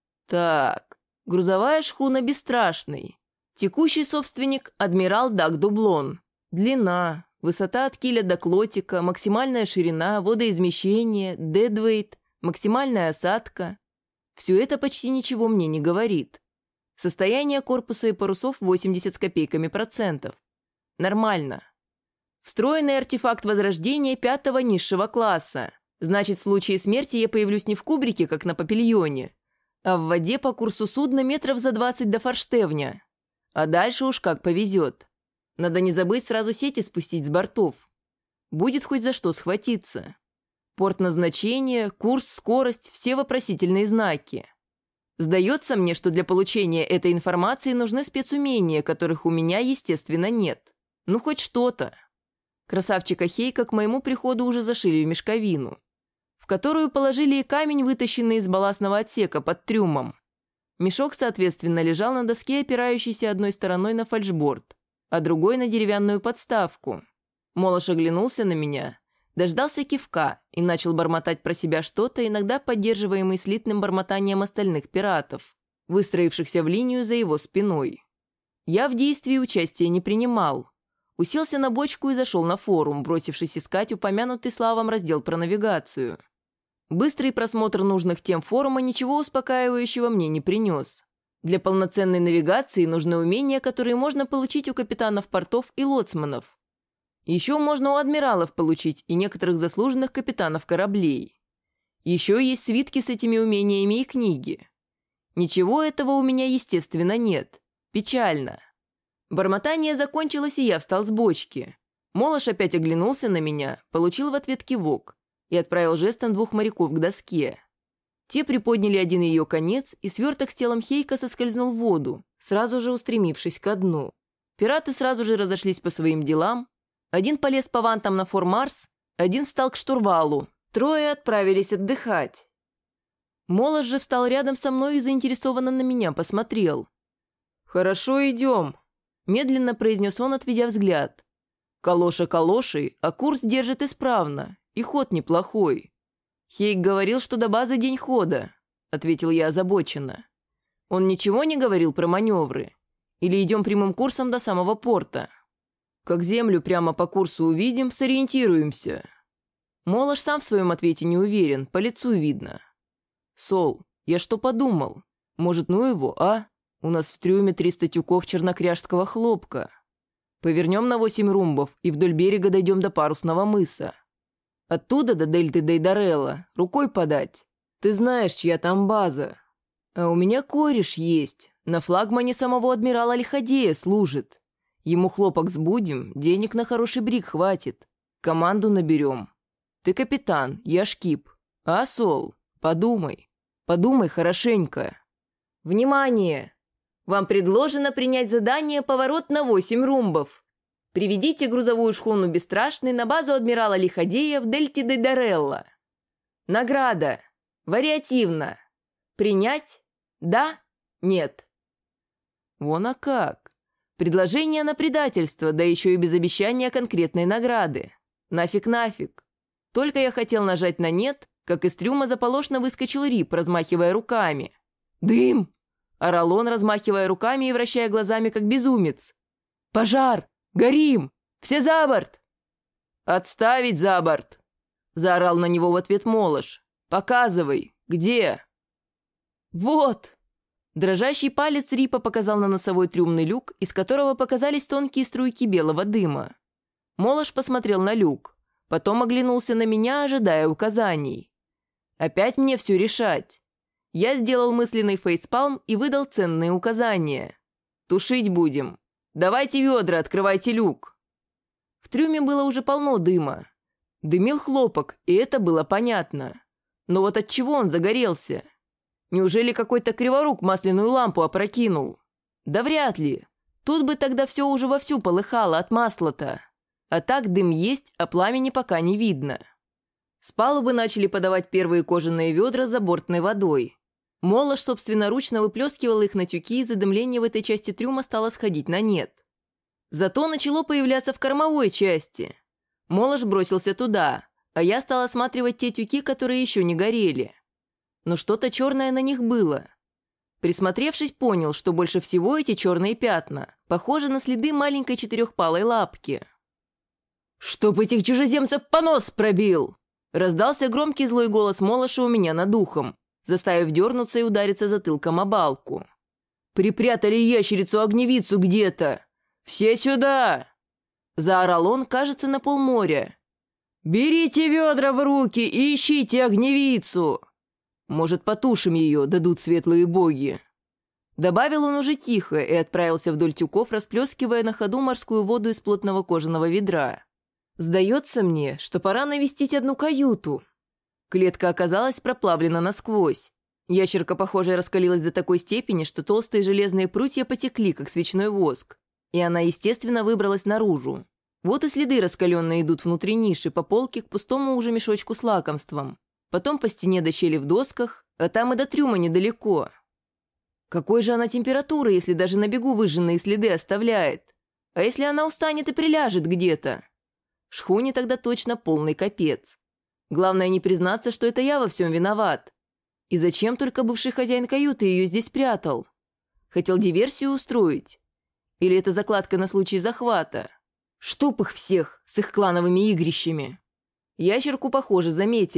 Так, грузовая шхуна Бесстрашный. Текущий собственник – адмирал Даг Дублон. Длина, высота от киля до клотика, максимальная ширина, водоизмещение, дедвейт, максимальная осадка. Все это почти ничего мне не говорит. Состояние корпуса и парусов 80 с копейками %. Нормально. Встроенный артефакт возрождения 5-го низшего класса. Значит, в случае смерти я появлюсь не в кубрике, как на Папильоне, а в воде по курсу судна метров за 20 до форштевня. А дальше уж как повезет. Надо не забыть сразу сети спустить с бортов. Будет хоть за что схватиться. Порт назначения, курс, скорость – все вопросительные знаки. Сдается мне, что для получения этой информации нужны спецумения, которых у меня, естественно, нет. Ну, хоть что-то. Красавчика Хейка к моему приходу уже зашили в мешковину, в которую положили и камень, вытащенный из балластного отсека под трюмом. Мешок, соответственно, лежал на доске, опирающейся одной стороной на фальшборд, а другой на деревянную подставку. Молош оглянулся на меня, дождался кивка и начал бормотать про себя что-то, иногда поддерживаемый слитным бормотанием остальных пиратов, выстроившихся в линию за его спиной. Я в действии участия не принимал. Уселся на бочку и зашел на форум, бросившись искать упомянутый Славом раздел про навигацию. Быстрый просмотр нужных тем форума ничего успокаивающего мне не принес. Для полноценной навигации нужны умения, которые можно получить у капитанов портов и лоцманов. Еще можно у адмиралов получить и некоторых заслуженных капитанов кораблей. Еще есть свитки с этими умениями и книги. Ничего этого у меня, естественно, нет. Печально. Бормотание закончилось, и я встал с бочки. Молош опять оглянулся на меня, получил в ответ кивок и отправил жестом 2 моряков к доске. Те приподняли один ее конец, и сверток с телом Хейка соскользнул в воду, сразу же устремившись ко дну. Пираты сразу же разошлись по своим делам. Один полез по вантам на Фор-Марс, один встал к штурвалу. 3 отправились отдыхать. Молош же встал рядом со мной и заинтересованно на меня посмотрел. «Хорошо, идем», – медленно произнес он, отведя взгляд. «Калоша калошей, а курс держит исправно, и ход неплохой». «Хейк говорил, что до базы день хода», – ответил я озабоченно. «Он ничего не говорил про маневры? Или идем прямым курсом до самого порта? Как землю прямо по курсу увидим, сориентируемся». Молош сам в своем ответе не уверен, по лицу видно. «Сол, я что подумал? Может, ну его, а? У нас в трюме 300 тюков чернокряжского хлопка. Повернем на 8 румбов и вдоль берега дойдем до парусного мыса. Оттуда до дельты Дейдарелла рукой подать. Ты знаешь, чья там база. А у меня кореш есть, на флагмане самого адмирала Лиходея служит. Ему хлопок сбудем, денег на хороший бриг хватит. Команду наберем. Ты капитан, я шкип. А, Сол, подумай. Подумай хорошенько. Внимание! Вам предложено принять задание «Поворот на 8 румбов». Приведите грузовую шхуну «Бесстрашный» на базу адмирала Лиходея в дельте Дейдарелла. Награда. Вариативно. Принять? Да? Нет. Вон а как. Предложение на предательство, да еще и без обещания конкретной награды. Нафиг. Только я хотел нажать на «нет», как из трюма заполошно выскочил Рип, размахивая руками. «Дым!» – орал он, размахивая руками и вращая глазами, как безумец. «Пожар! Горим! Все за борт!» «Отставить за борт!» – заорал на него в ответ Молош. «Показывай! Где?» «Вот!» Дрожащий палец Рипа показал на носовой трюмный люк, из которого показались тонкие струйки белого дыма. Молош посмотрел на люк, потом оглянулся на меня, ожидая указаний. Опять мне все решать. Я сделал мысленный фейспалм и выдал ценные указания. «Тушить будем. Давайте ведра, открывайте люк». В трюме было уже полно дыма. Дымил хлопок, и это было понятно. Но вот от чего он загорелся? Неужели какой-то криворук масляную лампу опрокинул? Да вряд ли. Тут бы тогда все уже вовсю полыхало от масла-то. А так дым есть, а пламени пока не видно. С палубы начали подавать первые кожаные ведра с забортной водой. Молош собственноручно выплескивал их на тюки, и задымление в этой части трюма стало сходить на нет. Зато начало появляться в кормовой части. Молош бросился туда, а я стал осматривать те тюки, которые еще не горели. Но что-то черное на них было. Присмотревшись, понял, что больше всего эти черные пятна похожи на следы маленькой 4-палой лапки. «Чтоб этих чужеземцев понос пробил!» Раздался громкий злой голос Молоша у меня над ухом, заставив дернуться и удариться затылком о балку. «Припрятали ящерицу-огневицу где-то! Все сюда!» Заорал он, кажется, на полморя. «Берите ведра в руки и ищите огневицу! Может, потушим ее, дадут светлые боги!» Добавил он уже тихо и отправился вдоль тюков, расплескивая на ходу морскую воду из плотного кожаного ведра. «Сдается мне, что пора навестить одну каюту». Клетка оказалась проплавлена насквозь. Ящерка, похоже, раскалилась до такой степени, что толстые железные прутья потекли, как свечной воск. И она, естественно, выбралась наружу. Вот и следы раскаленные идут внутри ниши, по полке к пустому уже мешочку с лакомством. Потом по стене до щели в досках, а там и до трюма недалеко. Какой же она температуры, если даже на бегу выжженные следы оставляет? А если она устанет и приляжет где-то? Шхуне тогда точно полный капец. Главное не признаться, что это я во всем виноват. И зачем только бывший хозяин каюты ее здесь прятал? Хотел диверсию устроить? Или это закладка на случай захвата? Чтоб их всех с их клановыми игрищами. Ящерку, похоже, заметили.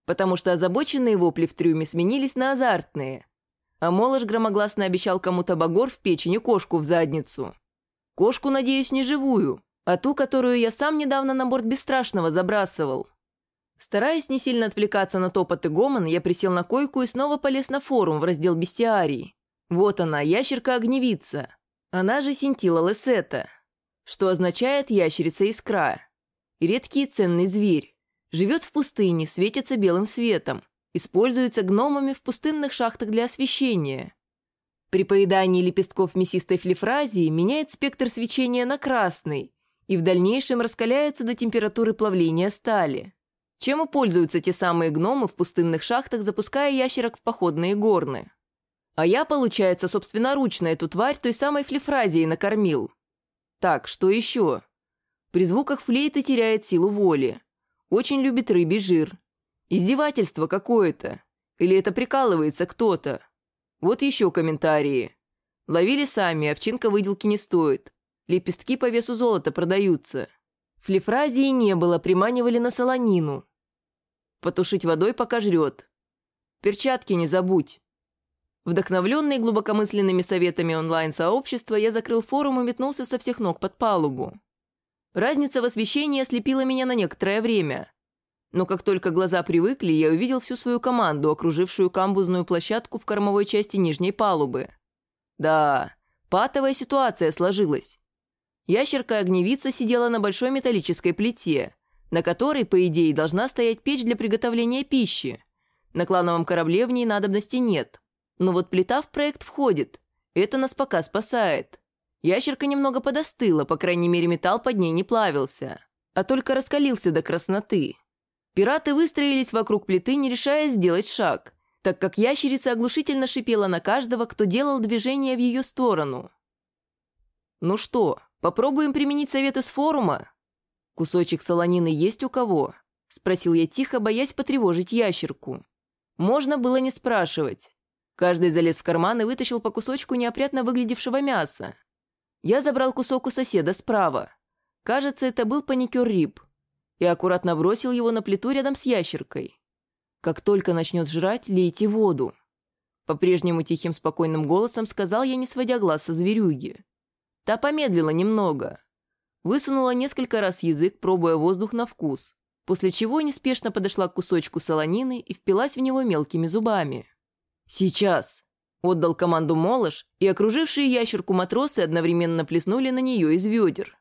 потому что озабоченные вопли в трюме сменились на азартные. А Молош громогласно обещал кому-то багор в печень и кошку в задницу. Кошку, надеюсь, не живую, а ту, которую я сам недавно на борт Бесстрашного забрасывал. Стараясь не сильно отвлекаться на топот и гомон, я присел на койку и снова полез на форум в раздел бестиарий. Вот она, ящерка-огневица. Она же Синтила Лесета, что означает ящерица-искра. Редкий и ценный зверь. Живет в пустыне, светится белым светом. Используется гномами в пустынных шахтах для освещения. При поедании лепестков мясистой флефразии меняет спектр свечения на красный и в дальнейшем раскаляется до температуры плавления стали. Чем и пользуются те самые гномы в пустынных шахтах, запуская ящерок в походные горны. А я, получается, собственноручно эту тварь той самой флефразией накормил. Так, что еще? При звуках флейты теряет силу воли. Очень любит рыбий жир. Издевательство какое-то. Или это прикалывается кто-то? Вот еще комментарии. Ловили сами, овчинка выделки не стоит. Лепестки по весу золота продаются. Флефразии не было, приманивали на солонину. Потушить водой, пока жрет. Перчатки не забудь. Вдохновленный глубокомысленными советами онлайн-сообщества, я закрыл форум и метнулся со всех ног под палубу. Разница в освещении ослепила меня на некоторое время. Но как только глаза привыкли, я увидел всю свою команду, окружившую камбузную площадку в кормовой части нижней палубы. Да, патовая ситуация сложилась. Ящерка-огневица сидела на большой металлической плите, на которой, по идее, должна стоять печь для приготовления пищи. На клановом корабле в ней надобности нет. Но вот плита в проект входит. Это нас пока спасает. Ящерка немного подостыла, по крайней мере, металл под ней не плавился, а только раскалился до красноты. Пираты выстроились вокруг плиты, не решая сделать шаг, так как ящерица оглушительно шипела на каждого, кто делал движение в ее сторону. «Ну что, попробуем применить советы с форума? Кусочек солонины есть у кого?» – спросил я тихо, боясь потревожить ящерку. Можно было не спрашивать. Каждый залез в карман и вытащил по кусочку неопрятно выглядевшего мяса. Я забрал кусок у соседа справа. Кажется, это был паникер-риб. И аккуратно бросил его на плиту рядом с ящеркой. «Как только начнет жрать, лейте воду». По-прежнему тихим спокойным голосом сказал я, не сводя глаз со зверюги. Та помедлила немного. Высунула несколько раз язык, пробуя воздух на вкус, после чего неспешно подошла к кусочку солонины и впилась в него мелкими зубами. «Сейчас!» – отдал команду Молош, и окружившие ящерку матросы одновременно плеснули на нее из ведер.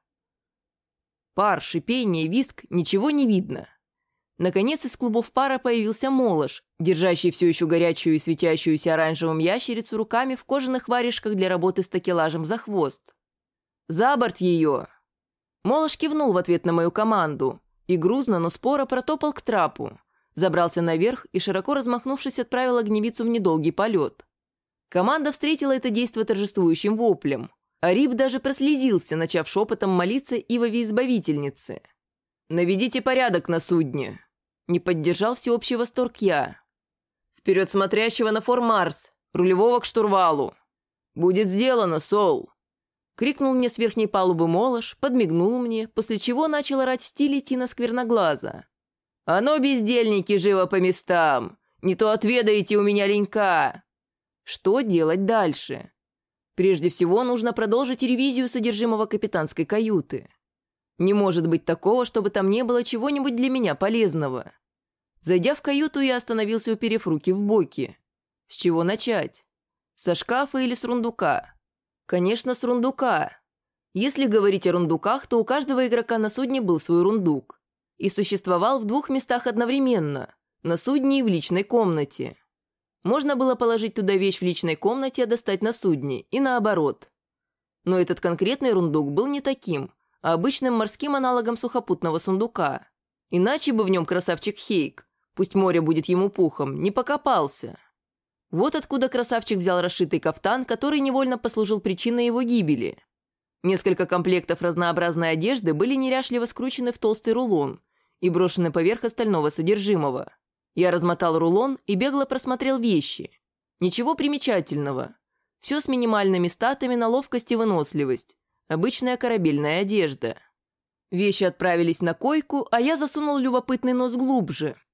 Пар, шипение, визг – ничего не видно. Наконец из клубов пара появился Молош, держащий все еще горячую и светящуюся оранжевым ящерицу руками в кожаных варежках для работы с такелажем за хвост. «За борт ее!» Молош кивнул в ответ на мою команду и грузно, но споро протопал к трапу, забрался наверх и, широко размахнувшись, отправил огневицу в недолгий полет. Команда встретила это действо торжествующим воплем, а Риб даже прослезился, начав шепотом молиться Ивове-избавительнице. «Наведите порядок на судне!» Не поддержал всеобщий восторг я. «Вперед смотрящего на Фор-Марс, рулевого к штурвалу!» «Будет сделано, Сол!» Крикнул мне с верхней палубы Молош, подмигнул мне, после чего начал орать в стиле Тина Скверноглаза. «А ну, бездельники, живо по местам! Не то отведаете у меня ленька!» Что делать дальше? Прежде всего, нужно продолжить ревизию содержимого капитанской каюты. Не может быть такого, чтобы там не было чего-нибудь для меня полезного. Зайдя в каюту, я остановился, уперев руки в боки. С чего начать? Со шкафа или с рундука? Конечно, с рундука. Если говорить о рундуках, то у каждого игрока на судне был свой рундук. И существовал в двух местах одновременно – на судне и в личной комнате. Можно было положить туда вещь в личной комнате, а достать на судне, и наоборот. Но этот конкретный рундук был не таким, а обычным морским аналогом сухопутного сундука. Иначе бы в нем красавчик Хейк, пусть море будет ему пухом, не покопался. Вот откуда красавчик взял расшитый кафтан, который невольно послужил причиной его гибели. Несколько комплектов разнообразной одежды были неряшливо скручены в толстый рулон и брошены поверх остального содержимого. Я размотал рулон и бегло просмотрел вещи. Ничего примечательного. Все с минимальными статами на ловкость и выносливость. Обычная корабельная одежда. Вещи отправились на койку, а я засунул любопытный нос глубже.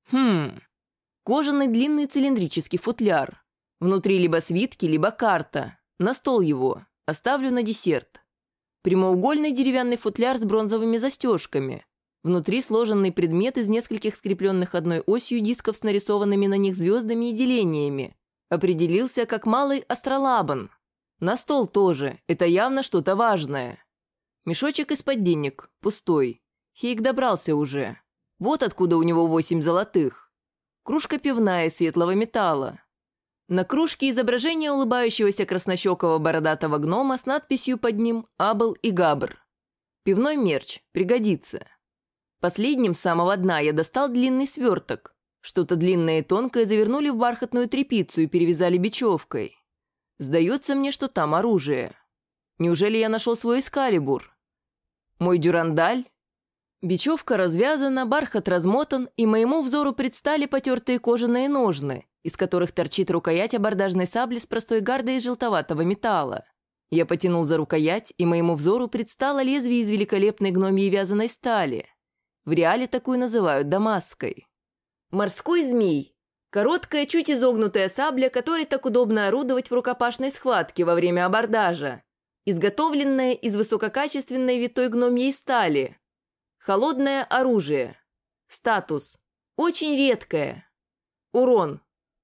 Кожаный длинный цилиндрический футляр. Внутри либо свитки, либо карта. На стол его. Оставлю на десерт. Прямоугольный деревянный футляр с бронзовыми застежками. Внутри сложенный предмет из нескольких скрепленных одной осью дисков с нарисованными на них звездами и делениями. Определился как малый астролабан. На стол тоже. Это явно что-то важное. Мешочек из-под денег. Пустой. Хейк добрался уже. Вот откуда у него 8 золотых. Кружка пивная светлого металла. На кружке изображение улыбающегося краснощекого бородатого гнома с надписью под ним «Абл и Габр». Пивной мерч. Пригодится. Последним с самого дна я достал длинный сверток. Что-то длинное и тонкое завернули в бархатную тряпицу и перевязали бечевкой. Сдается мне, что там оружие. Неужели я нашел свой эскалибур? Мой дюрандаль? Бечевка развязана, бархат размотан, и моему взору предстали потертые кожаные ножны, из которых торчит рукоять абордажной сабли с простой гардой из желтоватого металла. Я потянул за рукоять, и моему взору предстало лезвие из великолепной гномьей вязаной стали. В реале такую называют дамасской. Морской змей. Короткая, чуть изогнутая сабля, которой так удобно орудовать в рукопашной схватке во время абордажа. Изготовленная из высококачественной витой гномьей стали. Холодное оружие. Статус. Очень редкое. Урон.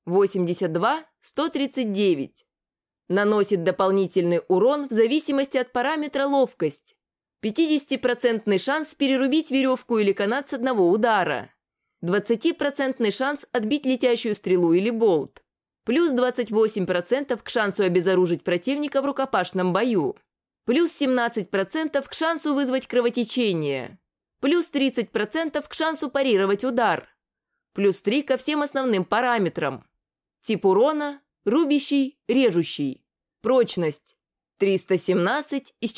82-139. Наносит дополнительный урон в зависимости от параметра ловкость. 50% шанс перерубить веревку или канат с одного удара. 20% шанс отбить летящую стрелу или болт. Плюс 28% к шансу обезоружить противника в рукопашном бою. Плюс 17% к шансу вызвать кровотечение. Плюс 30% к шансу парировать удар. Плюс 3 ко всем основным параметрам. Тип урона – рубящий, режущий. Прочность – 317 из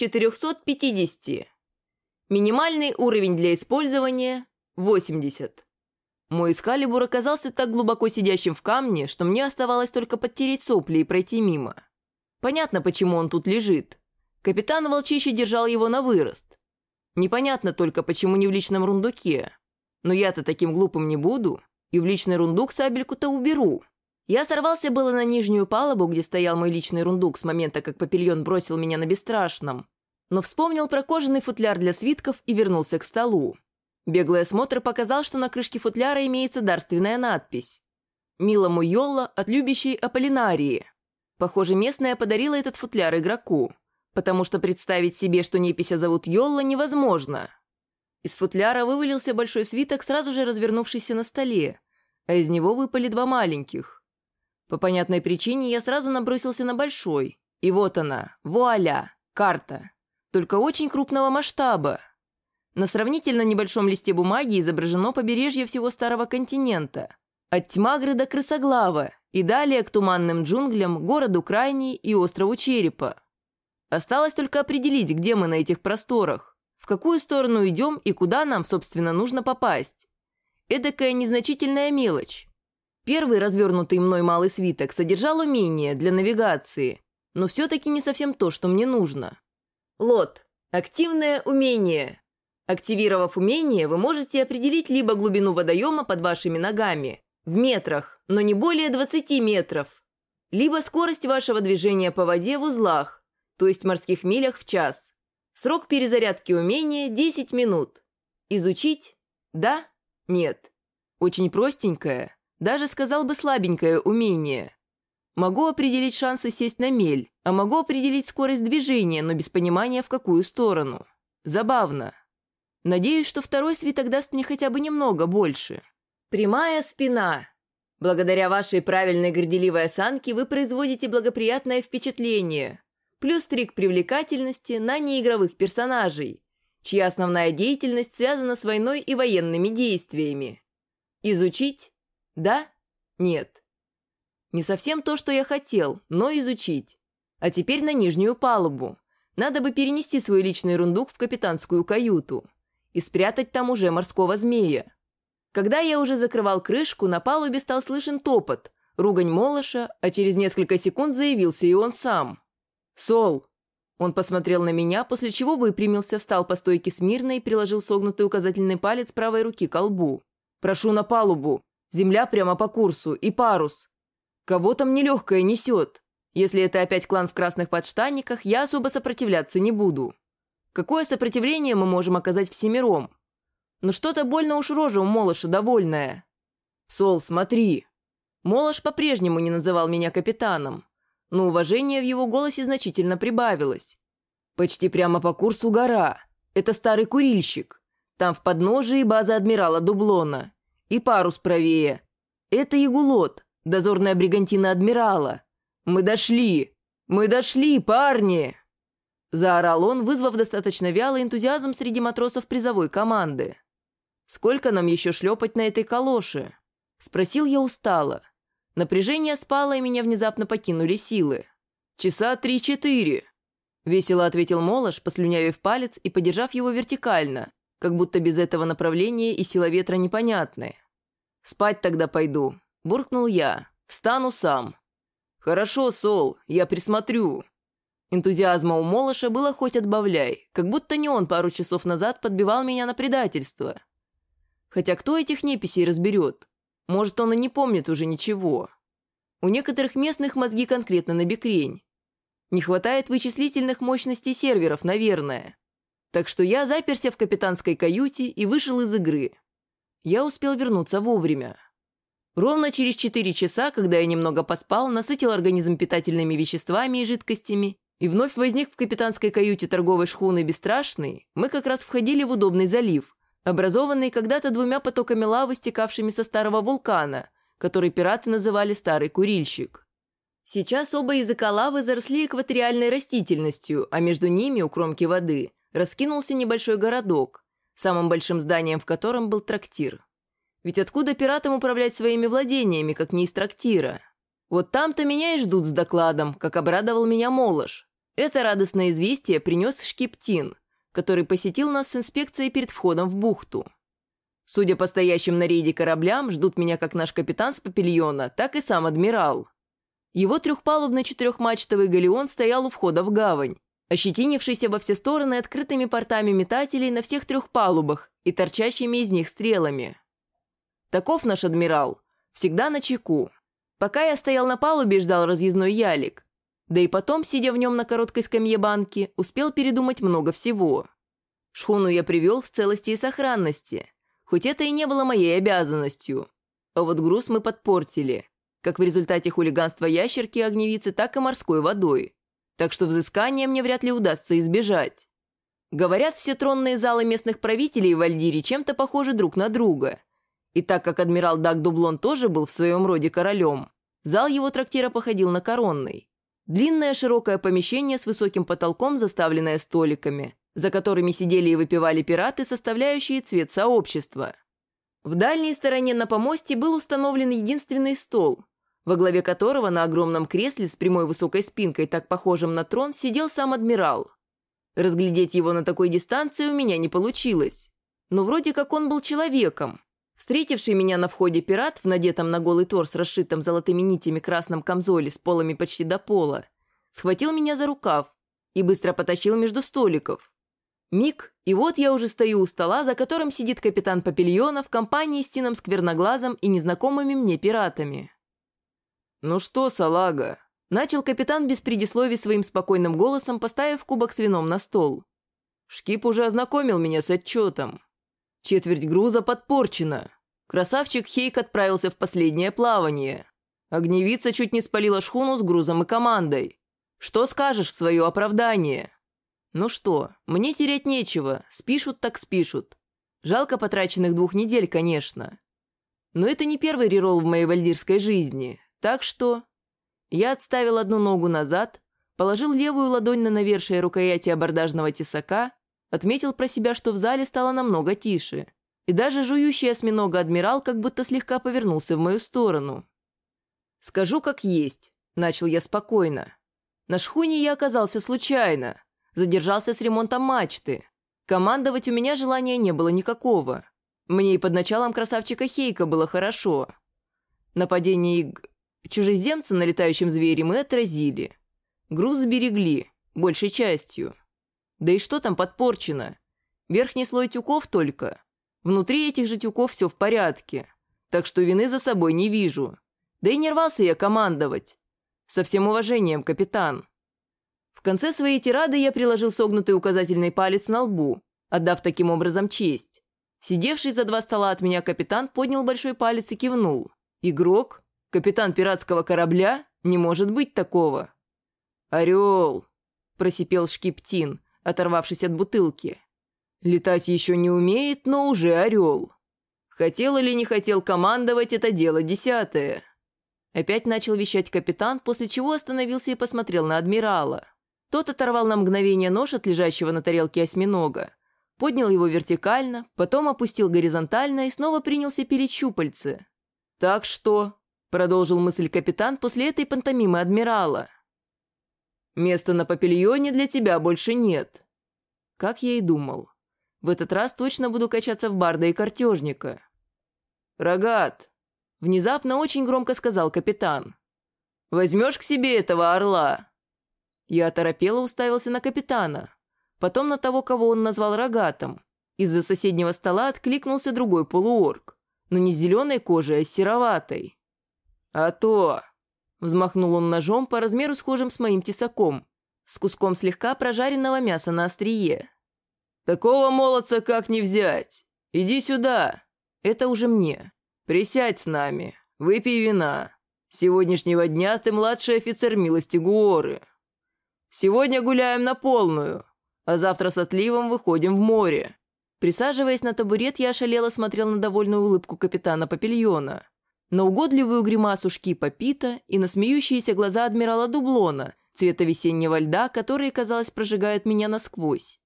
450. Минимальный уровень для использования – 80. Мой эскалибур оказался так глубоко сидящим в камне, что мне оставалось только подтереть сопли и пройти мимо. Понятно, почему он тут лежит. Капитан Волчище держал его на вырост. Непонятно только, почему не в личном рундуке. Но я-то таким глупым не буду, и в личный рундук сабельку-то уберу. Я сорвался было на нижнюю палубу, где стоял мой личный рундук с момента, как Папильон бросил меня на бесстрашном, но вспомнил про кожаный футляр для свитков и вернулся к столу. Беглый осмотр показал, что на крышке футляра имеется дарственная надпись. «Милому Йолла от любящей Аполлинарии». Похоже, местная подарила этот футляр игроку, потому что представить себе, что непися зовут Йолла, невозможно. Из футляра вывалился большой свиток, сразу же развернувшийся на столе, а из него выпали 2 маленьких. По понятной причине я сразу набросился на большой, и вот она, вуаля, карта, только очень крупного масштаба. На сравнительно небольшом листе бумаги изображено побережье всего Старого континента, от Тьмагры до Крысоглава и далее к туманным джунглям, городу Крайний и острову Черепа. Осталось только определить, где мы на этих просторах, в какую сторону идем и куда нам, собственно, нужно попасть. Эдакая незначительная мелочь. Первый развернутый мной малый свиток содержал умение для навигации, но все-таки не совсем то, что мне нужно. Лот. Активное умение. Активировав умение, вы можете определить либо глубину водоема под вашими ногами, в метрах, но не более 20 метров, либо скорость вашего движения по воде в узлах, то есть морских милях в час. Срок перезарядки умения – 10 минут. Изучить? Да? Нет. Очень простенькое, даже сказал бы слабенькое умение. Могу определить шансы сесть на мель, а могу определить скорость движения, но без понимания, в какую сторону. Забавно. Надеюсь, что второй свиток даст мне хотя бы немного больше. Прямая спина. Благодаря вашей правильной горделивой осанке вы производите благоприятное впечатление. Плюс 3 к привлекательности на неигровых персонажей, чья основная деятельность связана с войной и военными действиями. Изучить? Да? Нет. Не совсем то, что я хотел, но изучить. А теперь на нижнюю палубу. Надо бы перенести свой личный рундук в капитанскую каюту и спрятать там уже морского змея. Когда я уже закрывал крышку, на палубе стал слышен топот, ругань Молоша, а через несколько секунд заявился и он сам. «Сол!» Он посмотрел на меня, после чего выпрямился, встал по стойке смирно и приложил согнутый указательный палец правой руки к колбу. «Прошу на палубу. Земля прямо по курсу и парус. Кого там нелегкое несет? Если это опять клан в красных подштанниках, я особо сопротивляться не буду. Какое сопротивление мы можем оказать всемиром? Но что-то больно уж рожа у Молоша довольная. Сол, смотри. Молош по-прежнему не называл меня капитаном, но уважение в его голосе значительно прибавилось. Почти прямо по курсу гора. Это старый курильщик. Там в подножии база адмирала Дублона. И парус правее. Это Ягулот, дозорная бригантина адмирала. Мы дошли! Мы дошли, парни!» Заорал он, вызвав достаточно вялый энтузиазм среди матросов призовой команды. «Сколько нам еще шлепать на этой калоше?» Спросил я устало. Напряжение спало, и меня внезапно покинули силы. «Часа 3-4», — весело ответил Молош, послюнявив палец и подержав его вертикально, как будто без этого направления и сила ветра непонятны. «Спать тогда пойду», — буркнул я. «Встану сам». «Хорошо, Сол, я присмотрю». Энтузиазма у Молоша было хоть отбавляй, как будто не он пару часов назад подбивал меня на предательство. Хотя кто этих неписей разберет? Может, он и не помнит уже ничего. У некоторых местных мозги конкретно набекрень. Не хватает вычислительных мощностей серверов, наверное. Так что я заперся в капитанской каюте и вышел из игры. Я успел вернуться вовремя. Ровно через 4 часа, когда я немного поспал, насытил организм питательными веществами и жидкостями и вновь возник в капитанской каюте торговой шхуны «Бесстрашный», мы как раз входили в удобный залив, образованный когда-то 2 потоками лавы, стекавшими со старого вулкана, который пираты называли «Старый курильщик». Сейчас оба языка лавы заросли экваториальной растительностью, а между ними, у кромки воды, раскинулся небольшой городок, самым большим зданием в котором был трактир. Ведь откуда пиратам управлять своими владениями, как не из трактира? Вот там-то меня и ждут с докладом, как обрадовал меня Молош. Это радостное известие принес Шкиптин, который посетил нас с инспекцией перед входом в бухту. Судя по стоящим на рейде кораблям, ждут меня как наш капитан с Папильона, так и сам адмирал. Его трехпалубный 4-мачтовый галеон стоял у входа в гавань, ощетинившийся во все стороны открытыми портами метателей на всех 3 палубах и торчащими из них стрелами. Таков наш адмирал, всегда начеку. Пока я стоял на палубе и ждал разъездной ялик, да и потом, сидя в нем на короткой скамье банки, успел передумать много всего. Шхуну я привел в целости и сохранности, хоть это и не было моей обязанностью. А вот груз мы подпортили, как в результате хулиганства ящерки и огневицы, так и морской водой. Так что взыскания мне вряд ли удастся избежать. Говорят, все тронные залы местных правителей в Альдире чем-то похожи друг на друга. И так как адмирал Даг Дублон тоже был в своем роде королем, зал его трактира походил на коронный. Длинное широкое помещение с высоким потолком, заставленное столиками, за которыми сидели и выпивали пираты, составляющие цвет сообщества. В дальней стороне на помосте был установлен единственный стол, во главе которого на огромном кресле с прямой высокой спинкой, так похожим на трон, сидел сам адмирал. Разглядеть его на такой дистанции у меня не получилось. Но вроде как он был человеком. Встретивший меня на входе пират в надетом на голый торс, расшитом золотыми нитями красном камзоле с полами почти до пола, схватил меня за рукав и быстро потащил между столиков. Миг, и вот я уже стою у стола, за которым сидит капитан Папильона в компании с Тином Скверноглазом и незнакомыми мне пиратами. «Ну что, салага?» – начал капитан без предисловий своим спокойным голосом, поставив кубок с вином на стол. «Шкип уже ознакомил меня с отчетом. Четверть груза подпорчена. Красавчик Хейк отправился в последнее плавание. Огневица чуть не спалила шхуну с грузом и командой. Что скажешь в свое оправдание?» «Ну что, мне терять нечего, спишут так спишут. Жалко потраченных 2 недель, конечно. Но это не первый реролл в моей вальдирской жизни, так что...» Я отставил одну ногу назад, положил левую ладонь на навершие рукояти абордажного тесака, отметил про себя, что в зале стало намного тише, и даже жующий осьминога адмирал как будто слегка повернулся в мою сторону. «Скажу как есть», — начал я спокойно. «На шхуне я оказался случайно. Задержался с ремонтом мачты. Командовать у меня желания не было никакого. Мне и под началом красавчика Хейка было хорошо. Нападение чужеземца на летающем звере мы отразили. Груз сберегли, большей частью. Да и что там подпорчено? Верхний слой тюков только. Внутри этих же тюков все в порядке. так что вины за собой не вижу. Да и не рвался я командовать. Со всем уважением, капитан». В конце своей тирады я приложил согнутый указательный палец на лбу, отдав таким образом честь. Сидевший за 2 стола от меня капитан поднял большой палец и кивнул. «Игрок? Капитан пиратского корабля? Не может быть такого!» «Орел!» – просипел Шкиптин, оторвавшись от бутылки. «Летать еще не умеет, но уже орел. Хотел или не хотел командовать – это дело 10-е». Опять начал вещать капитан, после чего остановился и посмотрел на адмирала. Тот оторвал на мгновение нож от лежащего на тарелке осьминога, поднял его вертикально, потом опустил горизонтально и снова принялся пилить щупальцы. «Так что», – продолжил мысль капитан после этой пантомимы адмирала, «места на павильоне для тебя больше нет». Как я и думал. В этот раз точно буду качаться в барда и картежника. «Рогат», – внезапно очень громко сказал капитан, «возьмешь к себе этого орла?» Я оторопело уставился на капитана, потом на того, кого он назвал рогатом. Из-за соседнего стола откликнулся другой полуорк, но не с зеленой кожей, а с сероватой. «А то!» – взмахнул он ножом по размеру схожим с моим тесаком, с куском слегка прожаренного мяса на острие. «Такого молодца как не взять? Иди сюда!» Это уже мне. «Присядь с нами, выпей вина. С сегодняшнего дня ты младший офицер милости Гуоры. Сегодня гуляем на полную, а завтра с отливом выходим в море». Присаживаясь на табурет, я ошалело смотрел на довольную улыбку капитана павильона, на угодливую гримасу Шкипа Пита и на смеющиеся глаза адмирала Дублона, цвета весеннего льда, которые, казалось, прожигают меня насквозь.